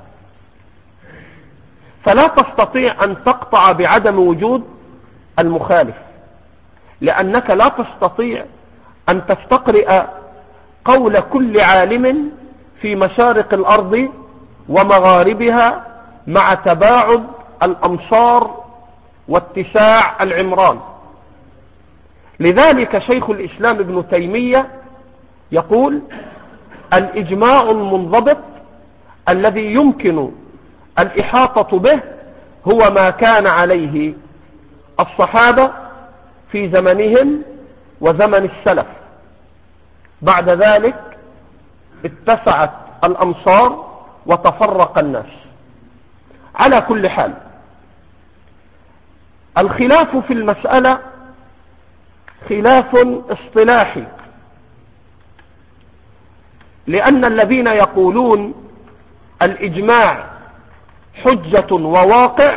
فلا تستطيع أن تقطع بعدم وجود المخالف، لأنك لا تستطيع أن تستقرئ قول كل عالم في مشارق الأرض ومغاربها مع تباعد الأمصار واتساع العمران. لذلك شيخ الإسلام ابن تيمية يقول: الإجماع المنضبط الذي يمكن الإحاطة به هو ما كان عليه الصحابة في زمنهم وزمن السلف، بعد ذلك اتسعت الأمصار وتفرق الناس. على كل حال، الخلاف في المسألة خلاف اصطلاحي، لأن الذين يقولون الإجماع حجة وواقع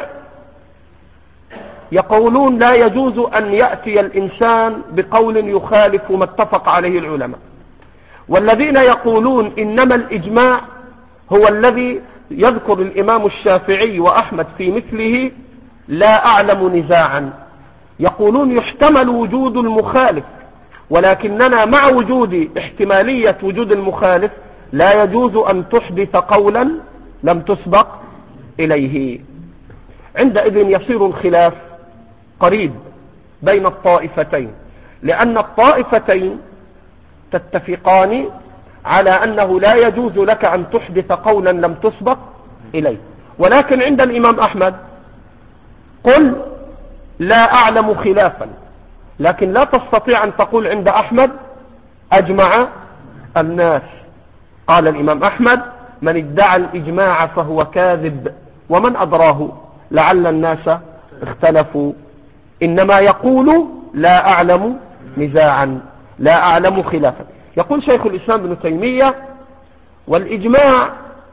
يقولون لا يجوز أن يأتي الإنسان بقول يخالف ما اتفق عليه العلماء، والذين يقولون إنما الإجماع هو الذي يذكر الإمام الشافعي وأحمد في مثله لا أعلم نزاعا، يقولون يحتمل وجود المخالف، ولكننا مع وجود احتمالية وجود المخالف لا يجوز أن تحدث قولا لم تسبق إليه. عندئذ يصير الخلاف قريب بين الطائفتين، لأن الطائفتين تتفقان على أنه لا يجوز لك أن تحدث قولا لم تسبق إليه. ولكن عند الإمام أحمد قل لا أعلم خلافا، لكن لا تستطيع أن تقول عند أحمد أجمع الناس. قال الإمام أحمد: من ادعى الإجماع فهو كاذب، ومن أدراه لعل الناس اختلفوا، إنما يقول لا أعلم نزاعا، لا أعلم خلافا. يقول شيخ الإسلام ابن تيمية: والإجماع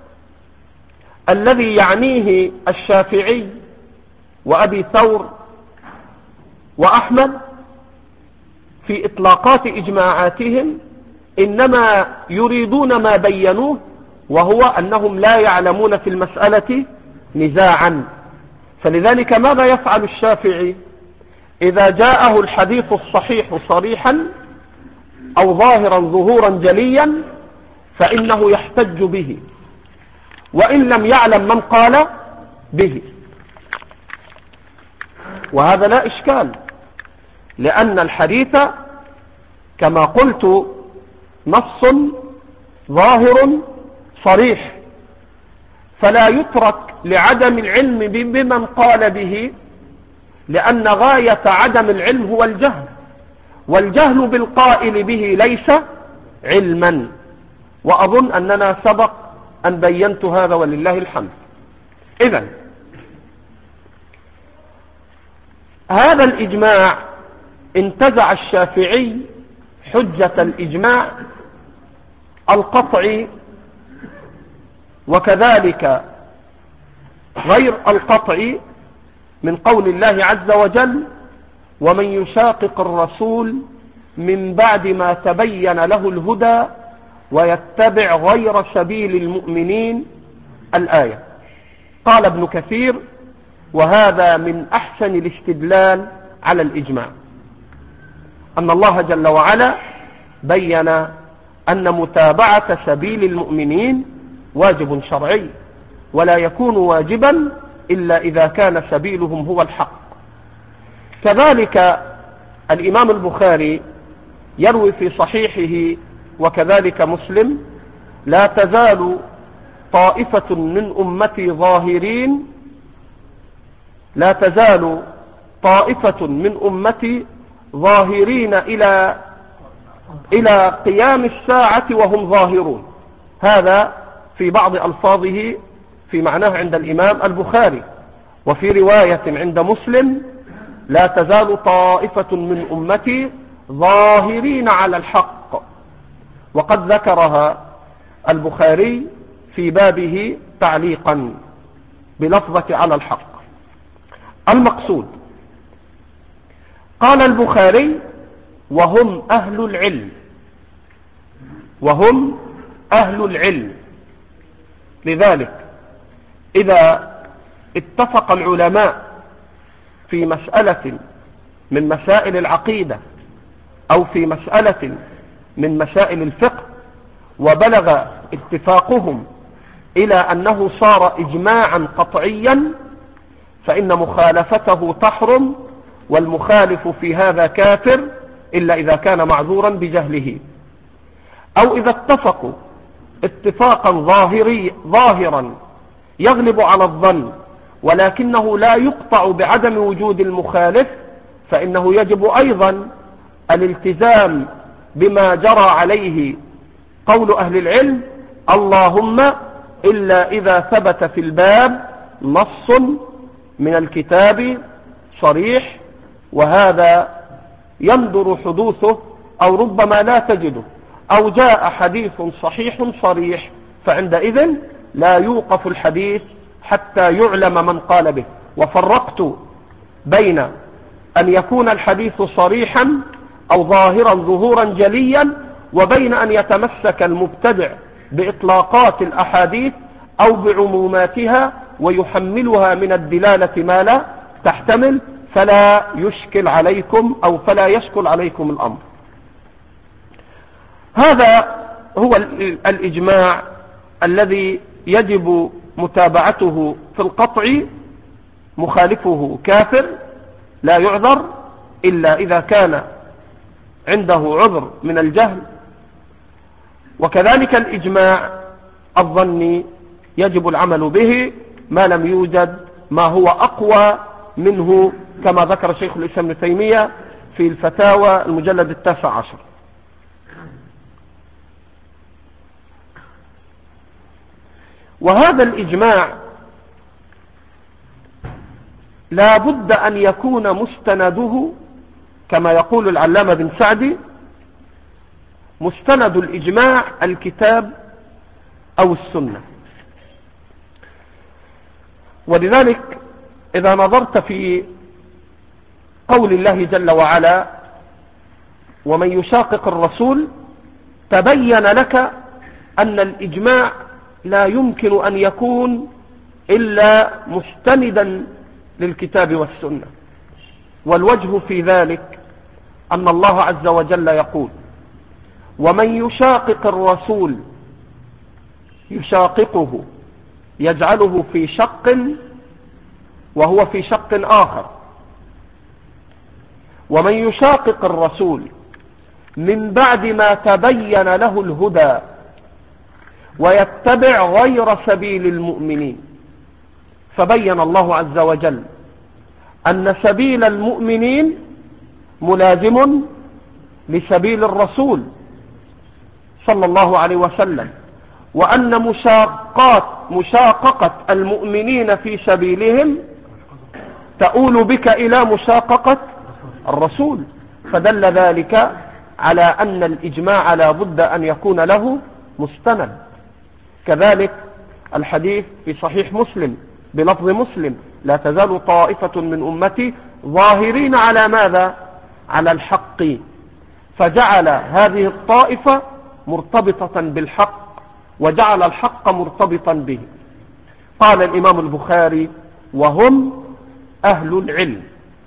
الذي يعنيه الشافعي وأبي ثور وأحمد في إطلاقات إجماعاتهم إنما يريدون ما بينوه، وهو أنهم لا يعلمون في المسألة نزاعا. فلذلك ماذا يفعل الشافعي إذا جاءه الحديث الصحيح صريحا أو ظاهرا ظهورا جليا فإنه يحتج به وإن لم يعلم من قال به، وهذا لا إشكال، لأن الحديث كما قلت نص ظاهر صريح، فلا يترك لعدم العلم بمن قال به، لأن غاية عدم العلم هو الجهل، والجهل بالقائل به ليس علما. وأظن أننا سبق أن بينت هذا ولله الحمد. إذن هذا الإجماع انتزع الشافعي حجة الإجماع القطعي، وكذلك غير القطعي من قول الله عز وجل: ومن يشاقق الرسول من بعد ما تبين له الهدى ويتبع غير سبيل المؤمنين، الآية. قال ابن كثير: وهذا من أحسن الاستدلال على الإجماع، أن الله جل وعلا بين أن متابعة سبيل المؤمنين واجب شرعي، ولا يكون واجبا إلا إذا كان سبيلهم هو الحق. كذلك الإمام البخاري يروي في صحيحه وكذلك مسلم: لا تزال طائفة من أمتي ظاهرين لا تزال طائفة من أمتي ظاهرين إلى إلى قيام الساعة وهم ظاهرون. هذا في بعض ألفاظه في معناه عند الإمام البخاري، وفي رواية عند مسلم: لا تزال طائفة من أمتي ظاهرين على الحق. وقد ذكرها البخاري في بابه تعليقا بلفظة على الحق. المقصود، قال البخاري: وهم أهل العلم، وهم أهل العلم. لذلك إذا اتفق العلماء في مسألة من مسائل العقيدة أو في مسألة من مسائل الفقه وبلغ اتفاقهم إلى أنه صار إجماعا قطعيا، فإن مخالفته تحرم، والمخالف في هذا كافر إلا إذا كان معذورا بجهله. أو إذا اتفقوا اتفاقا ظاهري ظاهرا يغلب على الظن، ولكنه لا يقطع بعدم وجود المخالف، فإنه يجب أيضا الالتزام بما جرى عليه قول أهل العلم: اللهم إلا إذا ثبت في الباب نص من الكتاب صريح، وهذا يندر حدوثه أو ربما لا تجده، أو جاء حديث صحيح صريح، فعندئذ لا يوقف الحديث حتى يعلم من قال به. وفرقت بين أن يكون الحديث صريحا أو ظاهرا ظهورا جليا، وبين أن يتمسك المبتدع بإطلاقات الأحاديث أو بعموماتها ويحملها من الدلالة ما لا تحتمل، فلا يشكل عليكم أو فلا يشكل عليكم الأمر. هذا هو الإجماع الذي يجب متابعته في القطع. مخالفه كافر لا يعذر إلا إذا كان عنده عذر من الجهل. وكذلك الإجماع الظني يجب العمل به ما لم يوجد ما هو أقوى منه، كما ذكر شيخ الإسلام ابن تيمية في الفتاوى المجلد التاسع عشر. وهذا الإجماع لا بد أن يكون مستنده كما يقول العلامة بن سعدي: مستند الإجماع الكتاب أو السنة. ولذلك إذا نظرت في قول الله جل وعلا: ومن يشاقق الرسول، تبين لك أن الإجماع لا يمكن أن يكون إلا مستندا للكتاب والسنة. والوجه في ذلك أن الله عز وجل يقول: ومن يشاقق الرسول، يشاققه يجعله في شق وهو في شق آخر. ومن يشاقق الرسول من بعد ما تبين له الهدى ويتبع غير سبيل المؤمنين. فبين الله عز وجل أن سبيل المؤمنين ملازم لسبيل الرسول صلى الله عليه وسلم، وأن مشاقات مشاققة المؤمنين في سبيلهم تؤول بك إلى مشاققة الرسول. فدل ذلك على أن الإجماع لا بد أن يكون له مستند. كذلك الحديث في صحيح مسلم بلفظ مسلم: لا تزال طائفة من أمتي ظاهرين على ماذا؟ على الحق. فجعل هذه الطائفة مرتبطة بالحق، وجعل الحق مرتبطا به. قال الإمام البخاري: وهم أهل العلم.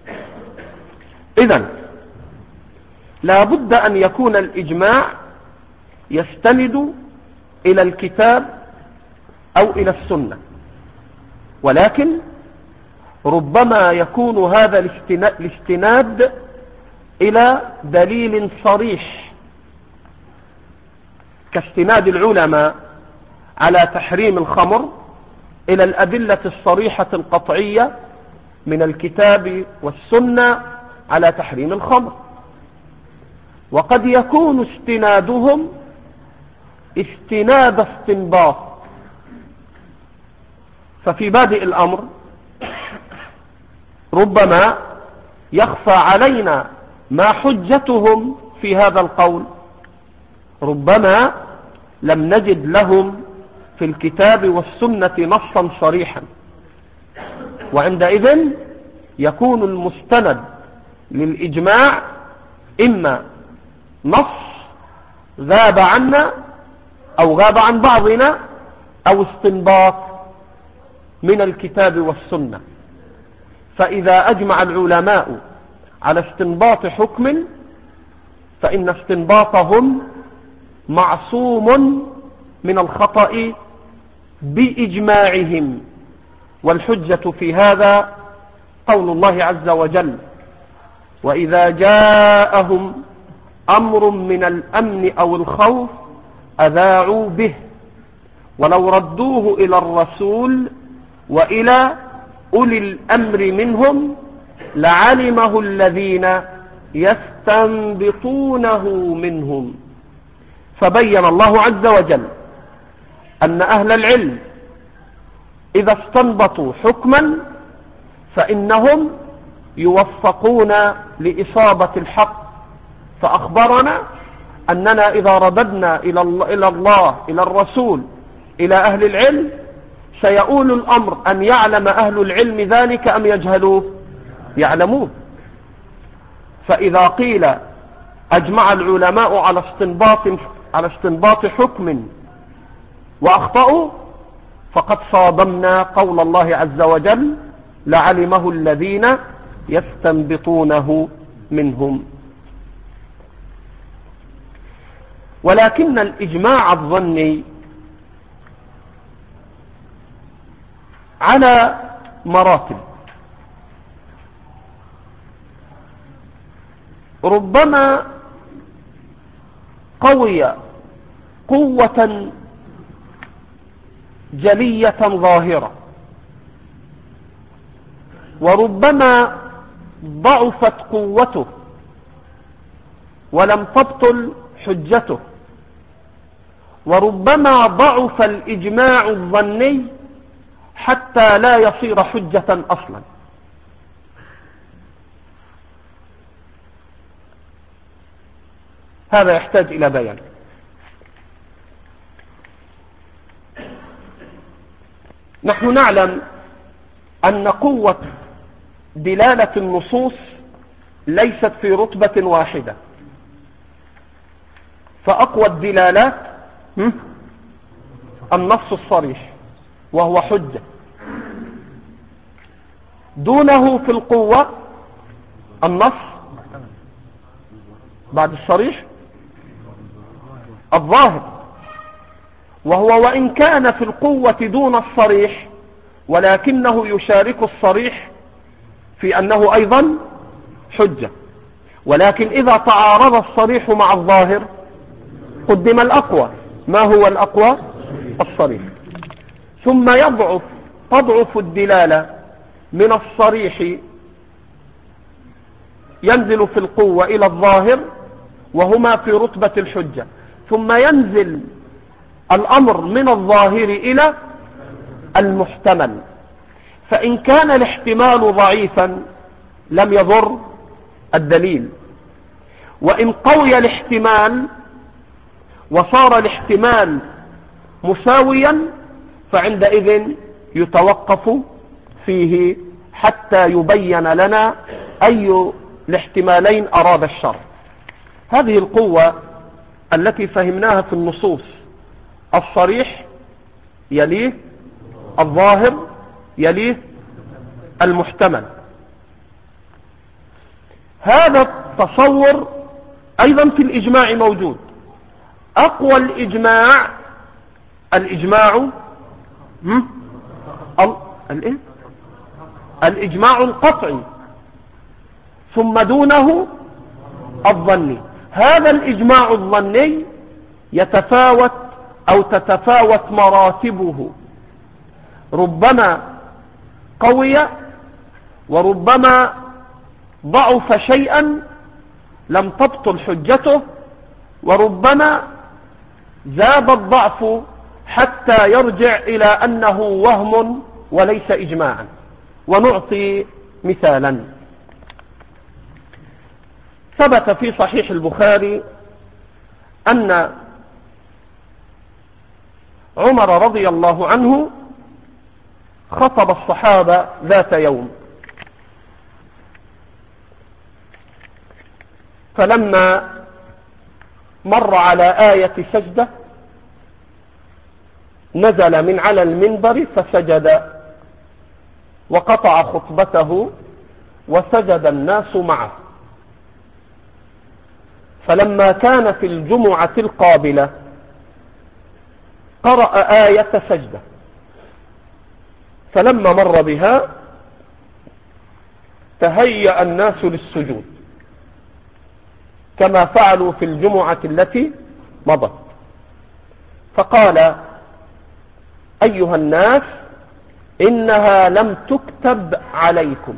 إذن لا بد أن يكون الإجماع يستند إلى الكتاب أو إلى السنة، ولكن ربما يكون هذا الاستناد إلى دليل صريح، كاستناد العلماء على تحريم الخمر إلى الأدلة الصريحة القطعية من الكتاب والسنة على تحريم الخمر. وقد يكون استنادهم استناد استنباط، ففي بادئ الأمر ربما يخفى علينا ما حجتهم في هذا القول، ربما لم نجد لهم في الكتاب والسنة نصا صريحا، وعندئذ يكون المستند للإجماع إما نص غاب عنا أو غاب عن بعضنا أو استنباط من الكتاب والسنة. فإذا أجمع العلماء على استنباط حكم فإن استنباطهم معصوم من الخطأ بإجماعهم، والحجة في هذا قول الله عز وجل: وإذا جاءهم أمر من الأمن أو الخوف أذاعوا به ولو ردوه إلى الرسول وإلى أولي الأمر منهم لعلمه الذين يستنبطونه منهم. فبين الله عز وجل أن أهل العلم إذا استنبطوا حكما فإنهم يوفقون لإصابة الحق، فأخبرنا أننا إذا رددنا إلى الله إلى الرسول إلى أهل العلم سيؤول الأمر أن يعلم أهل العلم ذلك أم يجهلوه؟ يعلموه. فإذا قيل أجمع العلماء على استنباط على استنباط حكم وأخطأوا فقد صادمنا قول الله عز وجل: لعلمه الذين يستنبطونه منهم. ولكن الإجماع الظني على مراتب، ربما قوي قوة جلية ظاهرة، وربما ضعفت قوته ولم تبطل حجته، وربما ضعف الإجماع الظني حتى لا يصير حجة أصلا. هذا يحتاج إلى بيان. نحن نعلم أن قوة دلالة النصوص ليست في رتبة واحدة، فأقوى الدلالات النص الصريح وهو حجة، دونه في القوة النص بعد الصريح الظاهر، وهو وإن كان في القوة دون الصريح ولكنه يشارك الصريح في أنه أيضا حجة. ولكن إذا تعارض الصريح مع الظاهر قدم الأقوى. ما هو الأقوى؟ الصريح. ثم يضعف تضعف الدلالة من الصريح ينزل في القوة إلى الظاهر وهما في رتبة الحجة، ثم ينزل الأمر من الظاهر إلى المحتمل. فإن كان الاحتمال ضعيفا لم يضر الدليل، وإن قوي الاحتمال وصار الاحتمال مساويا فعندئذ يتوقف فيه حتى يبين لنا أي الاحتمالين أراد الشرع. هذه القوة التي فهمناها في النصوص: الصريح يليه الظاهر يليه المحتمل. هذا التصور أيضا في الإجماع موجود. أقوى الإجماع الإجماع الإيه؟ الإجماع القطعي، ثم دونه الظني. هذا الإجماع الظني يتفاوت أو تتفاوت مراتبه، ربما قوي وربما ضعف شيئا لم تبطل حجته، وربما زاد الضعف حتى يرجع إلى أنه وهم وليس إجماعا. ونعطي مثالا. ثبت في صحيح البخاري أن عمر رضي الله عنه خطب الصحابة ذات يوم، فلما مر على آية سجدة نزل من على المنبر فسجد وقطع خطبته وسجد الناس معه. فلما كان في الجمعة القابلة قرأ آية سجدة، فلما مر بها تهيأ الناس للسجود كما فعلوا في الجمعة التي مضت، فقال: أيها الناس إنها لم تكتب عليكم.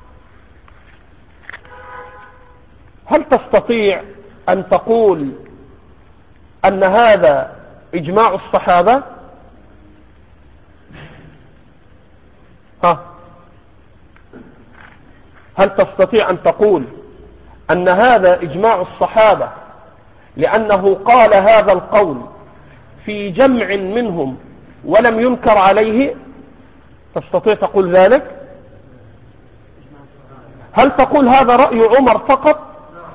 هل تستطيع أن تقول أن هذا إجماع الصحابة؟ ها؟ هل تستطيع أن تقول أن هذا إجماع الصحابة لأنه قال هذا القول في جمع منهم ولم ينكر عليه؟ تستطيع تقول ذلك؟ هل تقول هذا رأي عمر فقط؟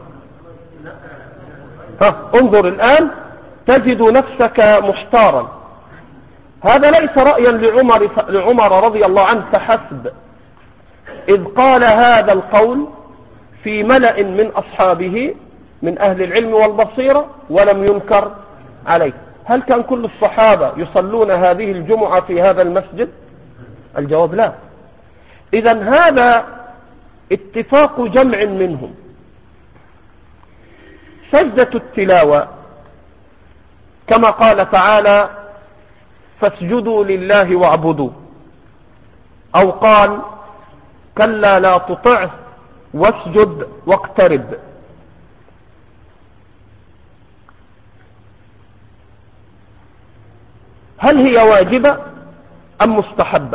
ها، انظر الآن تجد نفسك محتارا. هذا ليس رأيا لعمر, لعمر رضي الله عنه فحسب، إذ قال هذا القول في ملأ من أصحابه من أهل العلم والبصيرة ولم ينكر عليه. هل كان كل الصحابة يصلون هذه الجمعة في هذا المسجد؟ الجواب لا. إذن هذا اتفاق جمع منهم. سجدة التلاوة كما قال تعالى: فاسجدوا لله واعبدوا، أو قال: كلا لا تطعه واسجد واقترب. هل هي واجبة أم مستحبة؟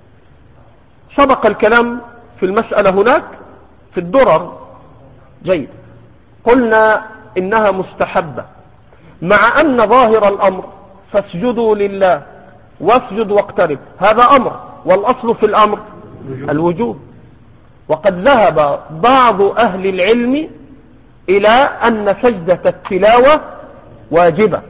سبق الكلام في المسألة هناك في الدرر. جيد، قلنا إنها مستحبة، مع أن ظاهر الأمر فاسجدوا لله واسجد واقترب هذا أمر، والأصل في الأمر الوجوب. وقد ذهب بعض أهل العلم إلى أن سجدة التلاوة واجبة،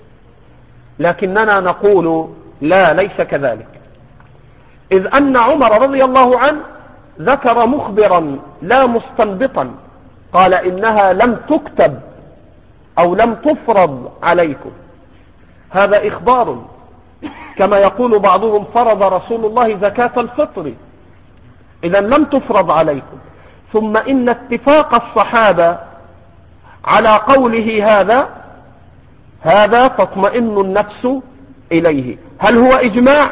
لكننا نقول لا، ليس كذلك، إذ أن عمر رضي الله عنه ذكر مخبرا لا مستنبطا، قال: إنها لم تكتب أو لم تفرض عليكم. هذا إخبار، كما يقول بعضهم: فرض رسول الله زكاة الفطر، إذا لم تفرض عليكم. ثم إن اتفاق الصحابة على قوله هذا هذا تطمئن النفس إليه. هل هو إجماع؟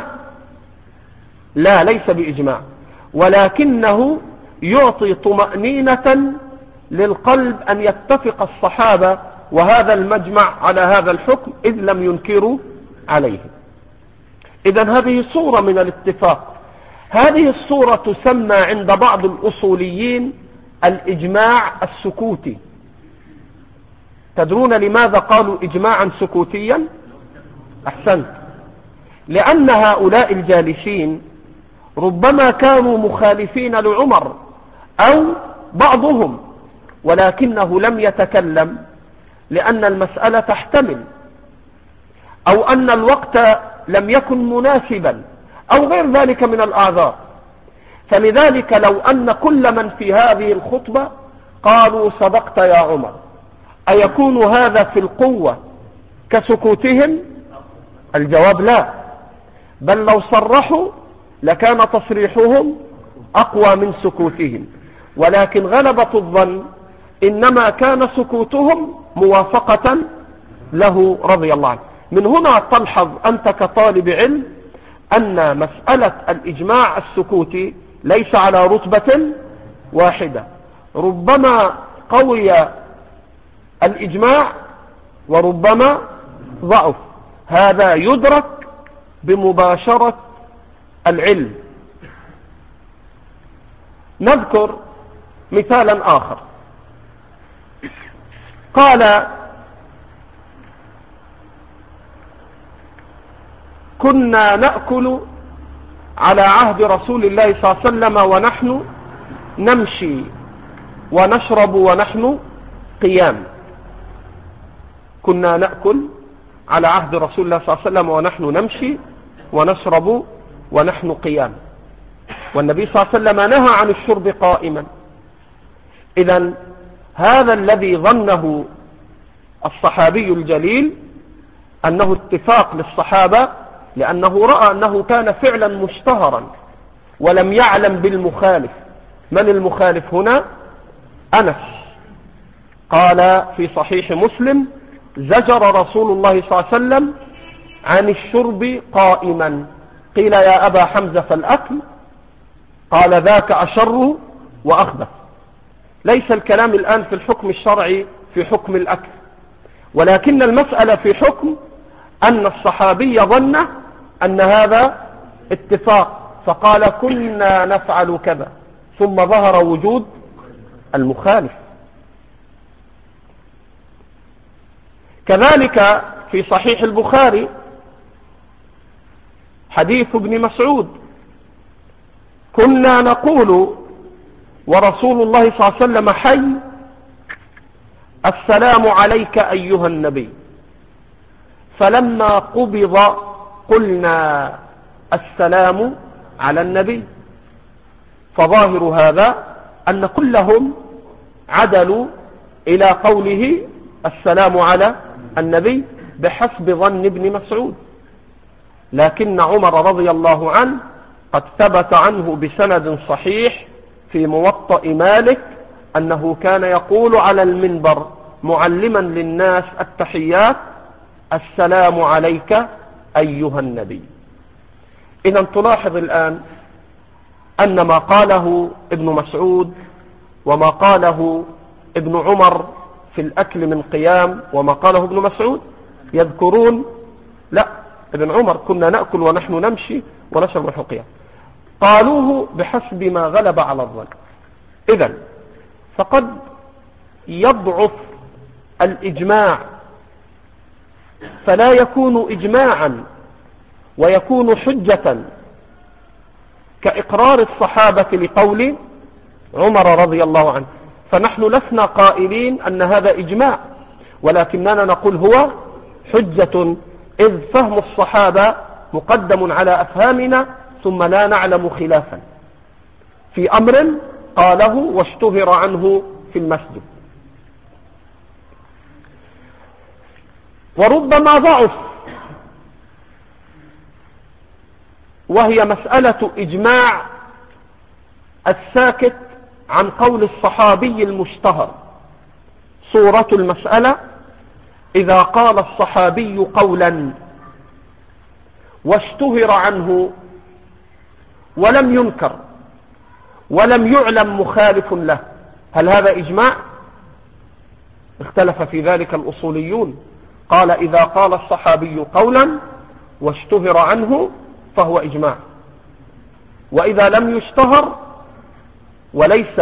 لا، ليس بإجماع، ولكنه يعطي طمأنينة للقلب أن يتفق الصحابة وهذا المجمع على هذا الحكم إذ لم ينكروا عليه. إذن هذه صورة من الاتفاق. هذه الصورة تسمى عند بعض الأصوليين الإجماع السكوتي. تدرون لماذا قالوا إجماعا سكوتيا؟ أحسنت، لأن هؤلاء الجالسين ربما كانوا مخالفين لعمر أو بعضهم، ولكنه لم يتكلم لأن المسألة تحتمل، أو أن الوقت لم يكن مناسبا، أو غير ذلك من الأعذار. فلذلك لو أن كل من في هذه الخطبة قالوا: صدقت يا عمر، أيكون هذا في القوة كسكوتهم؟ الجواب لا، بل لو صرحوا لكان تصريحهم أقوى من سكوتهم، ولكن غلبة الظن إنما كان سكوتهم موافقة له رضي الله عنه. من هنا تلحظ أنت كطالب علم أن مسألة الإجماع السكوتي ليس على رتبة واحدة، ربما قوي الإجماع وربما ضعف. هذا يدرك بمباشرة العلم. نذكر مثالا آخر. قال: كنا نأكل على عهد رسول الله صلى الله عليه وسلم ونحن نمشي ونشرب ونحن قيام. كنا نأكل على عهد رسول الله صلى الله عليه وسلم ونحن نمشي ونشرب ونحن قيام، والنبي صلى الله عليه وسلم نهى عن الشرب قائما. إذن هذا الذي ظنه الصحابي الجليل أنه اتفاق للصحابة، لأنه رأى أنه كان فعلا مشتهرا ولم يعلم بالمخالف. من المخالف هنا؟ أنس. قال في صحيح مسلم: زجر رسول الله صلى الله عليه وسلم عن الشرب قائما. قيل: يا أبا حمزة فالأكل؟ قال: ذاك أشر وأخبث. ليس الكلام الآن في الحكم الشرعي في حكم الأكل، ولكن المسألة في حكم أن الصحابي ظن أن هذا اتفاق، فقال: كنا نفعل كذا، ثم ظهر وجود المخالف. كذلك في صحيح البخاري حديث ابن مسعود: كنا نقول ورسول الله صلى الله عليه وسلم حي: السلام عليك أيها النبي. فلما قبض قلنا: السلام على النبي. فظاهر هذا أن كلهم عدلوا إلى قوله السلام على النبي بحسب ظن ابن مسعود. لكن عمر رضي الله عنه قد ثبت عنه بسند صحيح في موطأ مالك أنه كان يقول على المنبر معلما للناس التحيات: السلام عليك أيها النبي. إذا تلاحظ الآن أن ما قاله ابن مسعود وما قاله ابن عمر في الأكل من قيام وما قاله ابن مسعود يذكرون لا، ابن عمر كنا نأكل ونحن نمشي ونشرب ونحن قيام، قالوه بحسب ما غلب على الظن. إذن فقد يضعف الإجماع فلا يكون إجماعا ويكون حجة كإقرار الصحابة لقول عمر رضي الله عنه. فنحن لسنا قائلين أن هذا إجماع، ولكننا نقول هو حجة، إذ فهم الصحابة مقدم على أفهامنا، ثم لا نعلم خلافا في أمر قاله واشتهر عنه في المسجد. وربما ضعف، وهي مسألة إجماع الساكت عن قول الصحابي المشتهر. صورة المسألة: إذا قال الصحابي قولا واشتهر عنه ولم ينكر ولم يعلم مخالف له، هل هذا إجماع؟ اختلف في ذلك الأصوليون. قال: إذا قال الصحابي قولا واشتهر عنه فهو إجماع، وإذا لم يشتهر وليس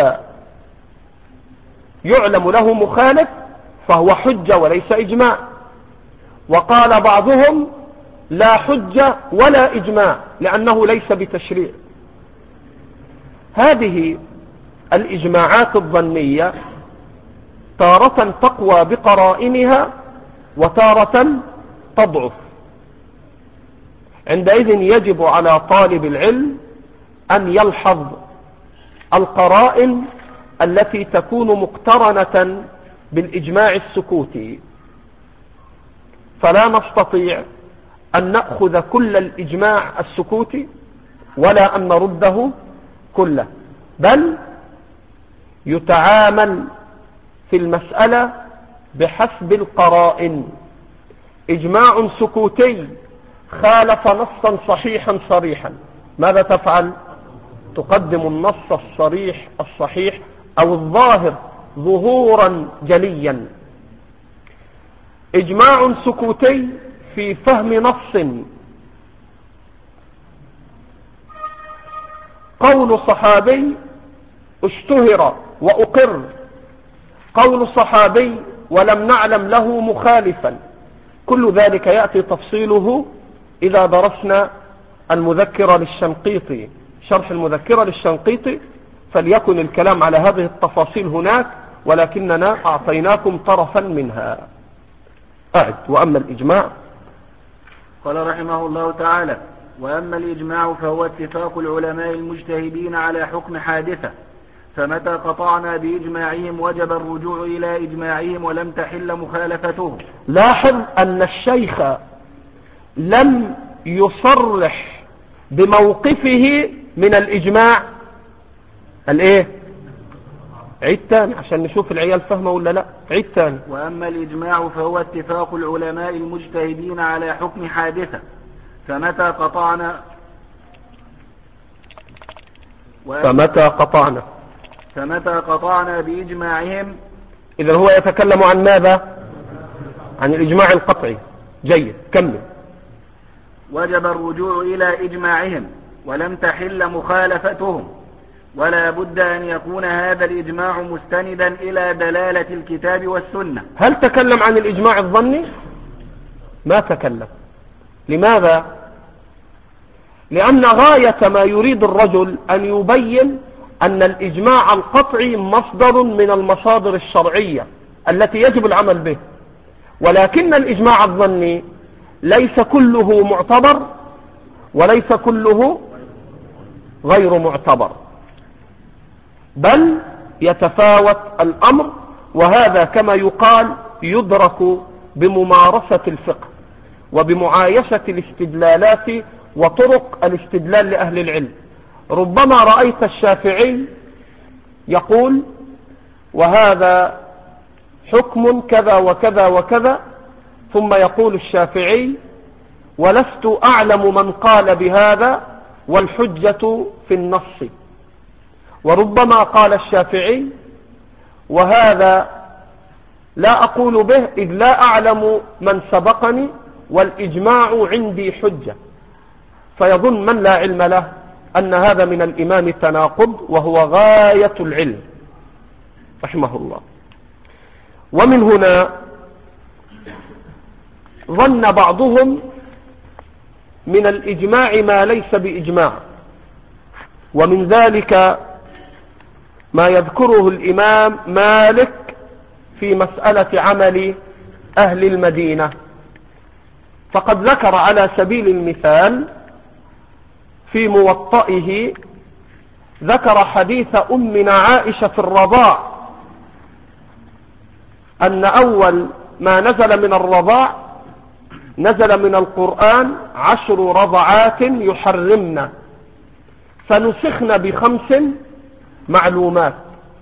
يعلم له مخالف فهو حجة وليس إجماع. وقال بعضهم: لا حجة ولا إجماع لأنه ليس بتشريع. هذه الإجماعات الظنية تارة تقوى بقرائنها وتارة تضعف. عندئذ يجب على طالب العلم أن يلحظ القرائن التي تكون مقترنة بالإجماع السكوتي، فلا نستطيع أن نأخذ كل الإجماع السكوتي ولا أن نرده كله، بل يتعامل في المسألة بحسب القرائن. إجماع سكوتي خالف نصا صحيحا صريحا، ماذا تفعل؟ تقدم النص الصريح الصحيح أو الظاهر ظهورا جليا. إجماع سكوتي في فهم نص قول صحابي اشتهر وأقر، قول صحابي ولم نعلم له مخالفا، كل ذلك يأتي تفصيله إذا درسنا المذكرة للشنقيطي، شرح المذكرة للشنقيطي، فليكن الكلام على هذه التفاصيل هناك، ولكننا أعطيناكم طرفا منها. أعد. وأما الإجماع قال رحمه الله تعالى: وأما الإجماع فهو اتفاق العلماء المجتهدين على حكم حادثة، فمتى قطعنا بإجماعهم وجب الرجوع إلى إجماعهم ولم تحل مخالفته. لاحظ أن الشيخ لم يصرح بموقفه من الإجماع الايه؟ عيد تاني عشان نشوف العيال فهمه ولا لا. عيد تاني. وأما الإجماع فهو اتفاق العلماء المجتهدين على حكم حادثة، فمتى قطعنا فمتى قطعنا فمتى قطعنا بإجماعهم. إذا هو يتكلم عن ماذا؟ عن الإجماع القطعي. جيد، كمل. وجب الرجوع إلى إجماعهم ولم تحل مخالفتهم، ولا بد أن يكون هذا الإجماع مستندا إلى دلالة الكتاب والسنة. هل تكلم عن الإجماع الظني؟ ما تكلم. لماذا؟ لأن غاية ما يريد الرجل أن يبين أن الإجماع القطعي مصدر من المصادر الشرعية التي يجب العمل به، ولكن الإجماع الظني ليس كله معتبر وليس كله غير معتبر، بل يتفاوت الأمر، وهذا كما يقال يدرك بممارسة الفقه وبمعايشة الاستدلالات وطرق الاستدلال لأهل العلم. ربما رأيت الشافعي يقول وهذا حكم كذا وكذا وكذا، ثم يقول الشافعي ولست أعلم من قال بهذا والحجة في النص. وربما قال الشافعي وهذا لا أقول به إذ لا أعلم من سبقني والإجماع عندي حجة، فيظن من لا علم له أن هذا من الإمام التناقض، وهو غاية العلم رحمه الله. ومن هنا ظن بعضهم من الإجماع ما ليس بإجماع، ومن ذلك ما يذكره الإمام مالك في مسألة عمل أهل المدينة. فقد ذكر على سبيل المثال في موطئه، ذكر حديث أمنا عائشة في الرضاع، أن أول ما نزل من الرضاع نزل من القرآن عشر رضعات يحرمن فنسخن بخمس معلومات.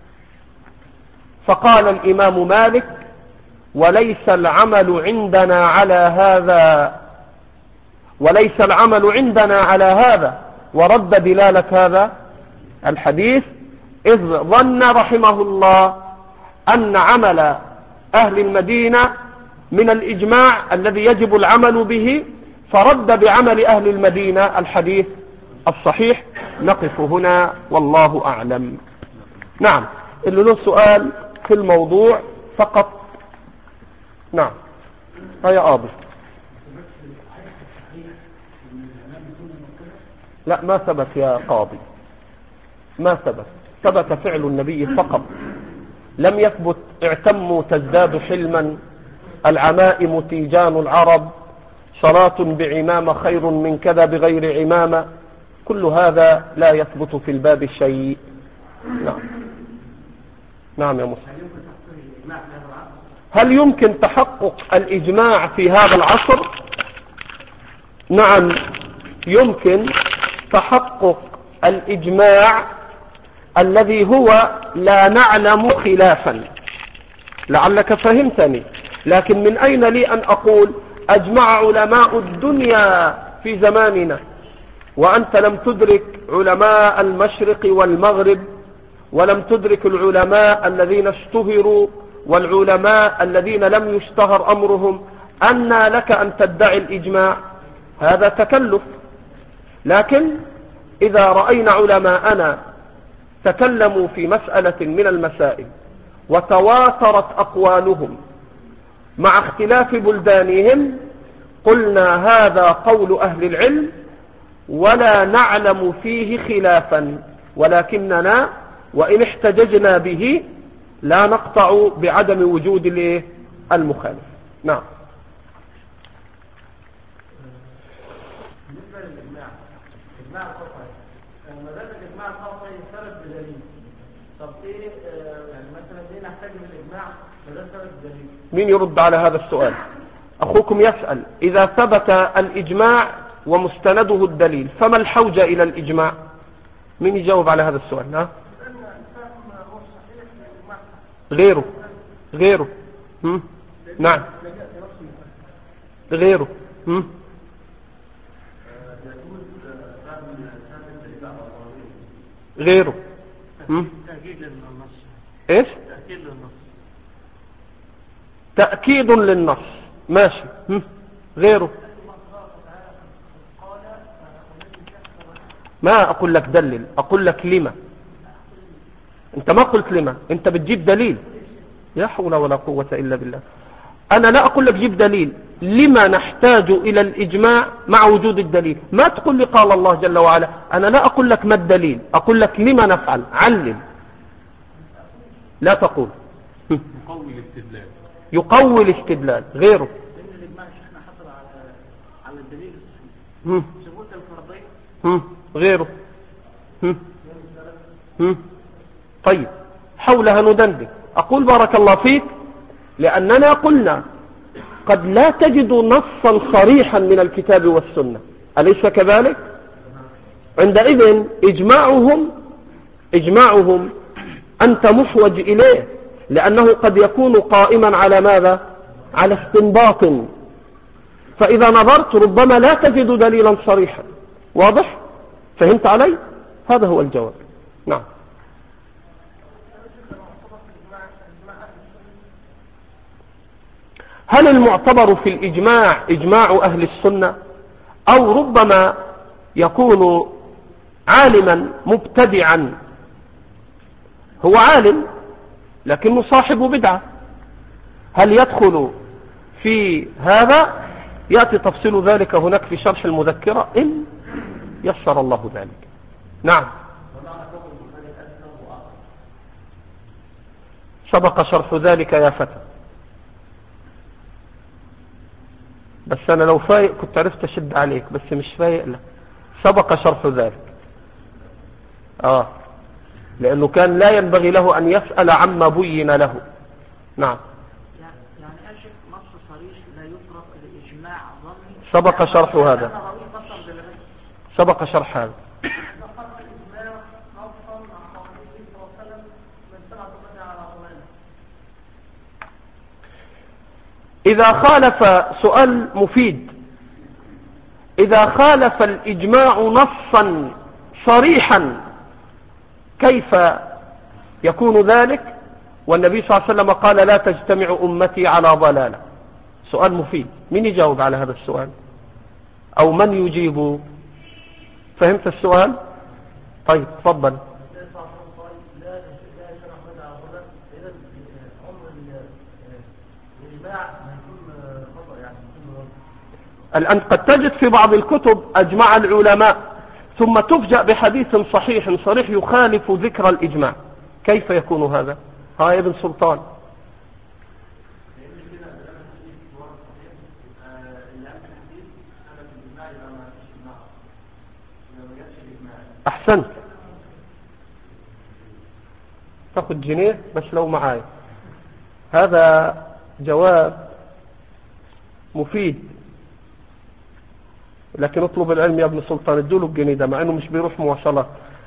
فقال الإمام مالك وليس العمل عندنا على هذا وليس العمل عندنا على هذا ورد دلالة هذا الحديث، إذ ظن رحمه الله أن عمل أهل المدينة من الإجماع الذي يجب العمل به، فرد بعمل أهل المدينة الحديث الصحيح. نقف هنا والله أعلم. نعم، اللي له سؤال في الموضوع فقط. نعم، هيا قاضي. لا، ما ثبت يا قاضي، ما ثبت. ثبت فعل النبي فقط، لم يثبت اعتموا تزداد حلما، العمائم تيجان العرب، صلاة بعمامة خير من كذا بغير عمامة، كل هذا لا يثبت في الباب شيء. نعم. نعم يا مسلم. هل يمكن تحقق الإجماع في هذا العصر؟ نعم، يمكن تحقق الإجماع الذي هو لا نعلم خلافا. لعلك فهمتني، لكن من أين لي أن أقول أجمع علماء الدنيا في زماننا وأنت لم تدرك علماء المشرق والمغرب، ولم تدرك العلماء الذين اشتهروا والعلماء الذين لم يشتهر أمرهم؟ أن لك أن تدعي الإجماع؟ هذا تكلف. لكن إذا رأينا علماءنا تكلموا في مسألة من المسائل وتواترت أقوالهم مع اختلاف بلدانهم، قلنا هذا قول أهل العلم ولا نعلم فيه خلافا، ولكننا وإن احتججنا به لا نقطع بعدم وجود المخالف. نعم. بالنسبة للإجماع، إجماع القطعي، ما دام الإجماع القطعي ثبت بدليل، طب إيه يعني مثلا ليه نحتاج بالإجماع ما دام ثبت بدليل؟ مين يرد على هذا السؤال؟ أخوكم يسأل إذا ثبت الإجماع ومستنده الدليل فما الحوجة إلى الإجماع؟ مين يجاوب على هذا السؤال؟ ها؟ غيره غيره هم؟ نعم غيره هم؟ غيره هم؟ ايش؟ تأكيد للنص ماشي هم؟ غيره ما أقول لك دلل، أقول لك لما. أنت ما قلت لما، أنت بتجيب دليل. يا حول ولا قوة إلا بالله. أنا لا أقول لك جيب دليل، لما نحتاج إلى الإجماع مع وجود الدليل. ما تقول لي قال الله جل وعلا، أنا لا أقول لك ما الدليل، أقول لك لما نفعل، علل. لا تقول يقوي الاستدلال، يقوي الاستدلال. غيره لأن الإجماع شيخنا حصل على على الدليل هم. ثبوت الفرضية هم. غيره هم. هم. طيب حولها ندندن. أقول بارك الله فيك لأننا قلنا قد لا تجد نصا صريحا من الكتاب والسنة، أليس كذلك؟ عندئذ إجماعهم إجماعهم أنت محوج إليه، لأنه قد يكون قائما على ماذا؟ على استنباط، فإذا نظرت ربما لا تجد دليلا صريحا. واضح؟ فهمت علي؟ هذا هو الجواب. نعم. هل المعتبر في الإجماع إجماع أهل السنة، أو ربما يكون عالما مبتدعا؟ هو عالم لكنه صاحب بدعة، هل يدخل في هذا؟ يأتي تفصيل ذلك هناك في شرح المذكرة إن يسر الله ذلك. نعم. سبق شرح ذلك يا فتى، بس أنا لو فايق كنت عرفت أشد عليك، بس مش فايق. لا، سبق شرح ذلك. آه لأنه كان لا ينبغي له أن يسأل عما بين له. نعم. يعني أشك نص صريح لا يطرق لإجماع ظني، سبق شرح هذا، سبق شرح هذا. إذا خالف، سؤال مفيد، إذا خالف الإجماع نصا صريحا كيف يكون ذلك والنبي صلى الله عليه وسلم قال لا تجتمع أمتي على ضلالة؟ سؤال مفيد. من يجاوب على هذا السؤال أو من يجيب؟ فهمت السؤال؟ طيب تفضل. الآن قد تجد في بعض الكتب أجمع العلماء ثم تفجأ بحديث صحيح صريح يخالف ذكر الإجماع، كيف يكون هذا؟ ها يا ابن سلطان. أحسنت، تاخد جنيه بس لو معاي. هذا جواب مفيد، لكن اطلب العلم يا ابن سلطان، ادوله الجنيه ده مع انه مش بيروح مواصلات.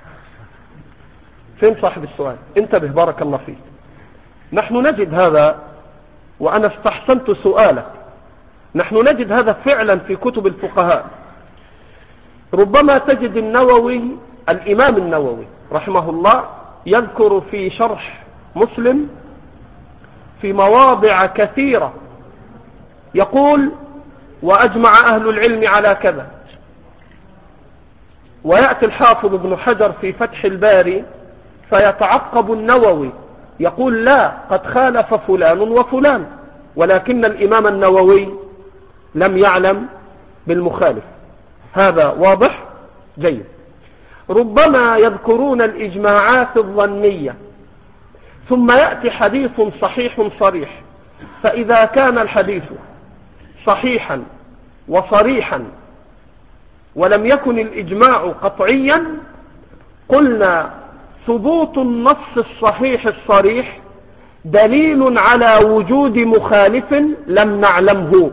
فين صاحب السؤال؟ انتبه بارك الله فيك. نحن نجد هذا، وانا استحسنت سؤالك، نحن نجد هذا فعلا في كتب الفقهاء. ربما تجد النووي، الامام النووي رحمه الله يذكر في شرح مسلم في مواضع كثيرة يقول وأجمع أهل العلم على كذا، ويأتي الحافظ ابن حجر في فتح الباري فيتعقب النووي يقول لا، قد خالف فلان وفلان، ولكن الإمام النووي لم يعلم بالمخالف. هذا واضح؟ جيد. ربما يذكرون الإجماعات الظنية ثم يأتي حديث صحيح صريح، فإذا كان الحديث صحيحا وصريحا ولم يكن الإجماع قطعيا قلنا ثبوت النص الصحيح الصريح دليل على وجود مخالف لم نعلمه،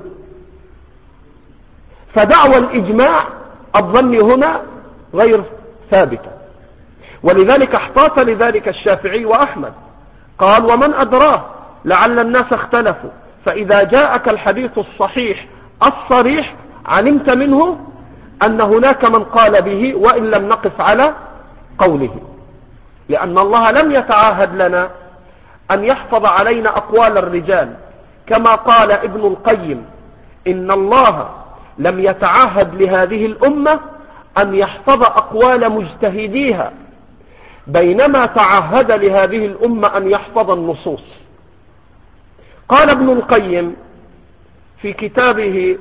فدعوى الإجماع الظني هنا غير ثابتة. ولذلك احتاط لذلك الشافعي وأحمد، قال ومن أدراه لعل الناس اختلفوا، فإذا جاءك الحديث الصحيح الصريح علمت منه أن هناك من قال به وإن لم نقف على قوله، لأن الله لم يتعاهد لنا أن يحفظ علينا أقوال الرجال، كما قال ابن القيم إن الله لم يتعاهد لهذه الأمة أن يحفظ أقوال مجتهديها، بينما تعهد لهذه الأمة أن يحفظ النصوص. قال ابن القيم في كتابه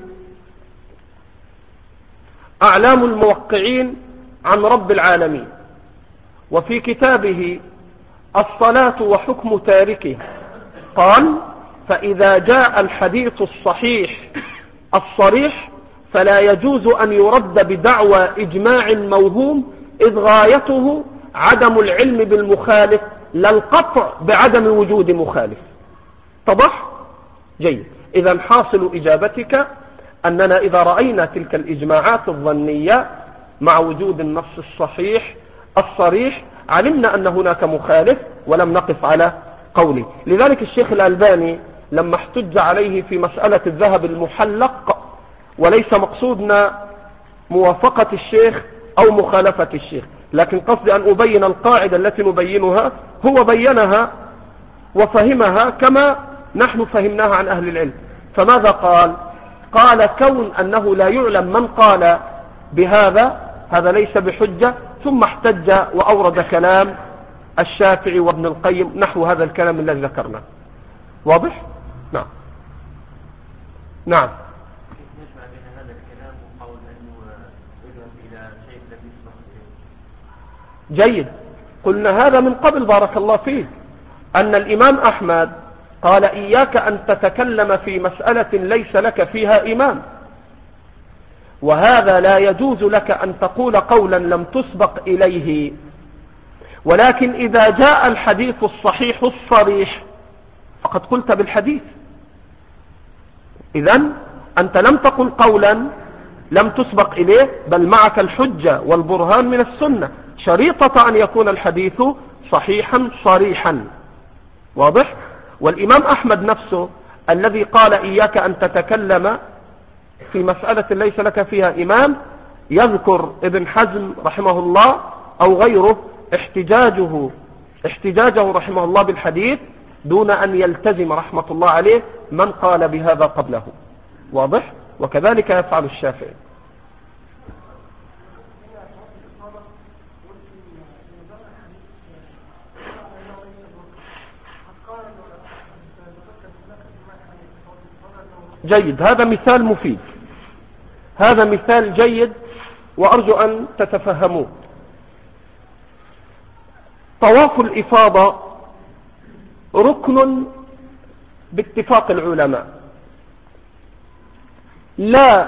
أعلام الموقعين عن رب العالمين، وفي كتابه الصلاة وحكم تاركه، قال فإذا جاء الحديث الصحيح الصريح فلا يجوز أن يرد بدعوى إجماع موهوم، إذ غايته عدم العلم بالمخالف لا القطع بعدم وجود مخالف. طبعا جيد. إذا حاصل إجابتك أننا إذا رأينا تلك الإجماعات الظنية مع وجود النص الصحيح الصريح علمنا أن هناك مخالف ولم نقف على قوله. لذلك الشيخ الألباني لما احتج عليه في مسألة الذهب المحلق، وليس مقصودنا موافقة الشيخ أو مخالفة الشيخ، لكن قصدي أن أبين القاعدة التي نبينها، هو بينها وفهمها كما نحن فهمناها عن أهل العلم. فماذا قال؟ قال كون أنه لا يعلم من قال بهذا هذا ليس بحجة، ثم احتج وأورد كلام الشافعي وابن القيم نحو هذا الكلام الذي ذكرناه. واضح؟ نعم نعم. جيد. قلنا هذا من قبل بارك الله فيه، أن الإمام أحمد قال إياك أن تتكلم في مسألة ليس لك فيها إمام، وهذا لا يجوز لك أن تقول قولا لم تسبق إليه، ولكن إذا جاء الحديث الصحيح الصريح فقد قلت بالحديث. إذن أنت لم تقل قولا لم تسبق إليه، بل معك الحجة والبرهان من السنة، شريطة أن يكون الحديث صحيحا صريحا. واضح؟ والإمام أحمد نفسه الذي قال إياك أن تتكلم في مسألة ليس لك فيها إمام، يذكر ابن حزم رحمه الله أو غيره احتجاجه احتجاجه رحمه الله بالحديث دون أن يلتزم رحمة الله عليه من قال بهذا قبله. واضح؟ وكذلك يفعل الشافعي. جيد. هذا مثال مفيد، هذا مثال جيد وأرجو أن تتفهموه. طواف الإفاضة ركن باتفاق العلماء، لا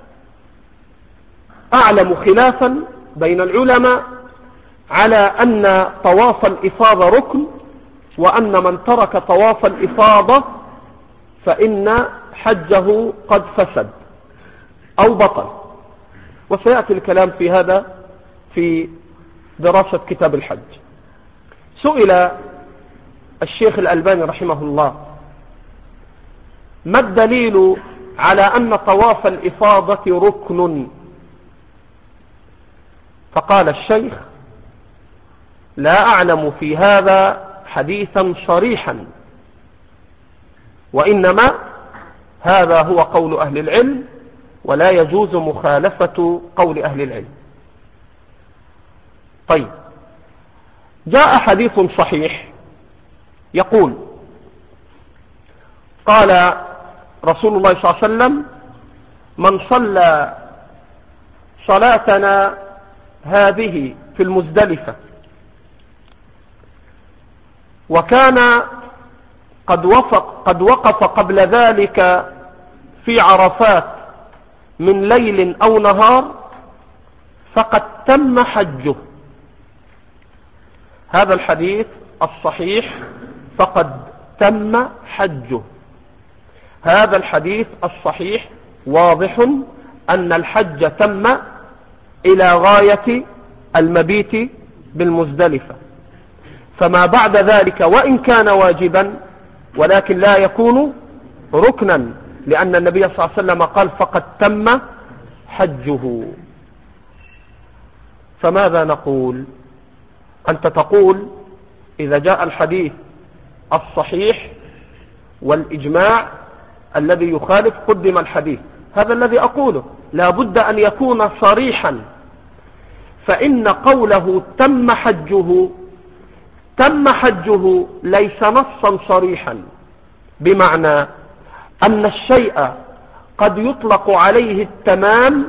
أعلم خلافا بين العلماء على أن طواف الإفاضة ركن، وأن من ترك طواف الإفاضة فإن حجه قد فسد أو بطل، وسيأتي الكلام في هذا في دراسة كتاب الحج. سئل الشيخ الألباني رحمه الله ما الدليل على أن طواف الإفاضة ركن؟ فقال الشيخ لا أعلم في هذا حديثا صريحا، وإنما هذا هو قول أهل العلم ولا يجوز مخالفة قول أهل العلم. طيب، جاء حديث صحيح يقول: قال رسول الله صلى الله عليه وسلم: من صلى صلاتنا هذه في المزدلفة وكان قد وفق قد وقف قبل ذلك في عرفات من ليل أو نهار فقد تم حجه. هذا الحديث الصحيح فقد تم حجه. هذا الحديث الصحيح واضح أن الحج تم إلى غاية المبيت بالمزدلفة، فما بعد ذلك وإن كان واجبا ولكن لا يكون ركنا، لأن النبي صلى الله عليه وسلم قال: فقد تم حجه. فماذا نقول؟ أنت تقول إذا جاء الحديث الصحيح والإجماع الذي يخالف قدم الحديث. هذا الذي أقوله، لا بد أن يكون صريحا، فإن قوله تم حجه تم حجه ليس نصا صريحا، بمعنى أن الشيء قد يطلق عليه التمام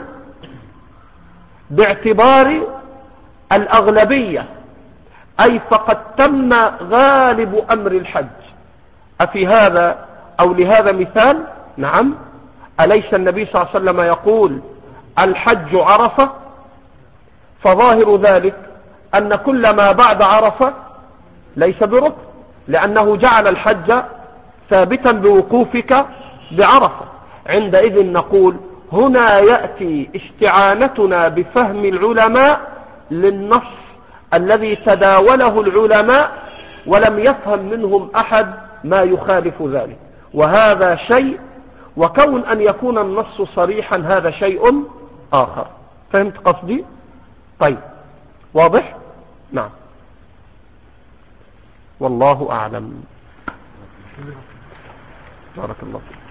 باعتبار الأغلبية، أي فقد تم غالب أمر الحج. أفي هذا أو لهذا مثال؟ نعم. أليس النبي صلى الله عليه وسلم يقول: الحج عرفة؟ فظاهر ذلك أن كل ما بعد عرفة ليس بركن، لأنه جعل الحج ثابتا بوقوفك بعرفة. عندئذ نقول: هنا يأتي استعانتنا بفهم العلماء للنص الذي تداوله العلماء ولم يفهم منهم أحد ما يخالف ذلك، وهذا شيء، وكون أن يكون النص صريحا هذا شيء آخر. فهمت قصدي؟ طيب، واضح؟ نعم، والله أعلم. بارك الله فيك.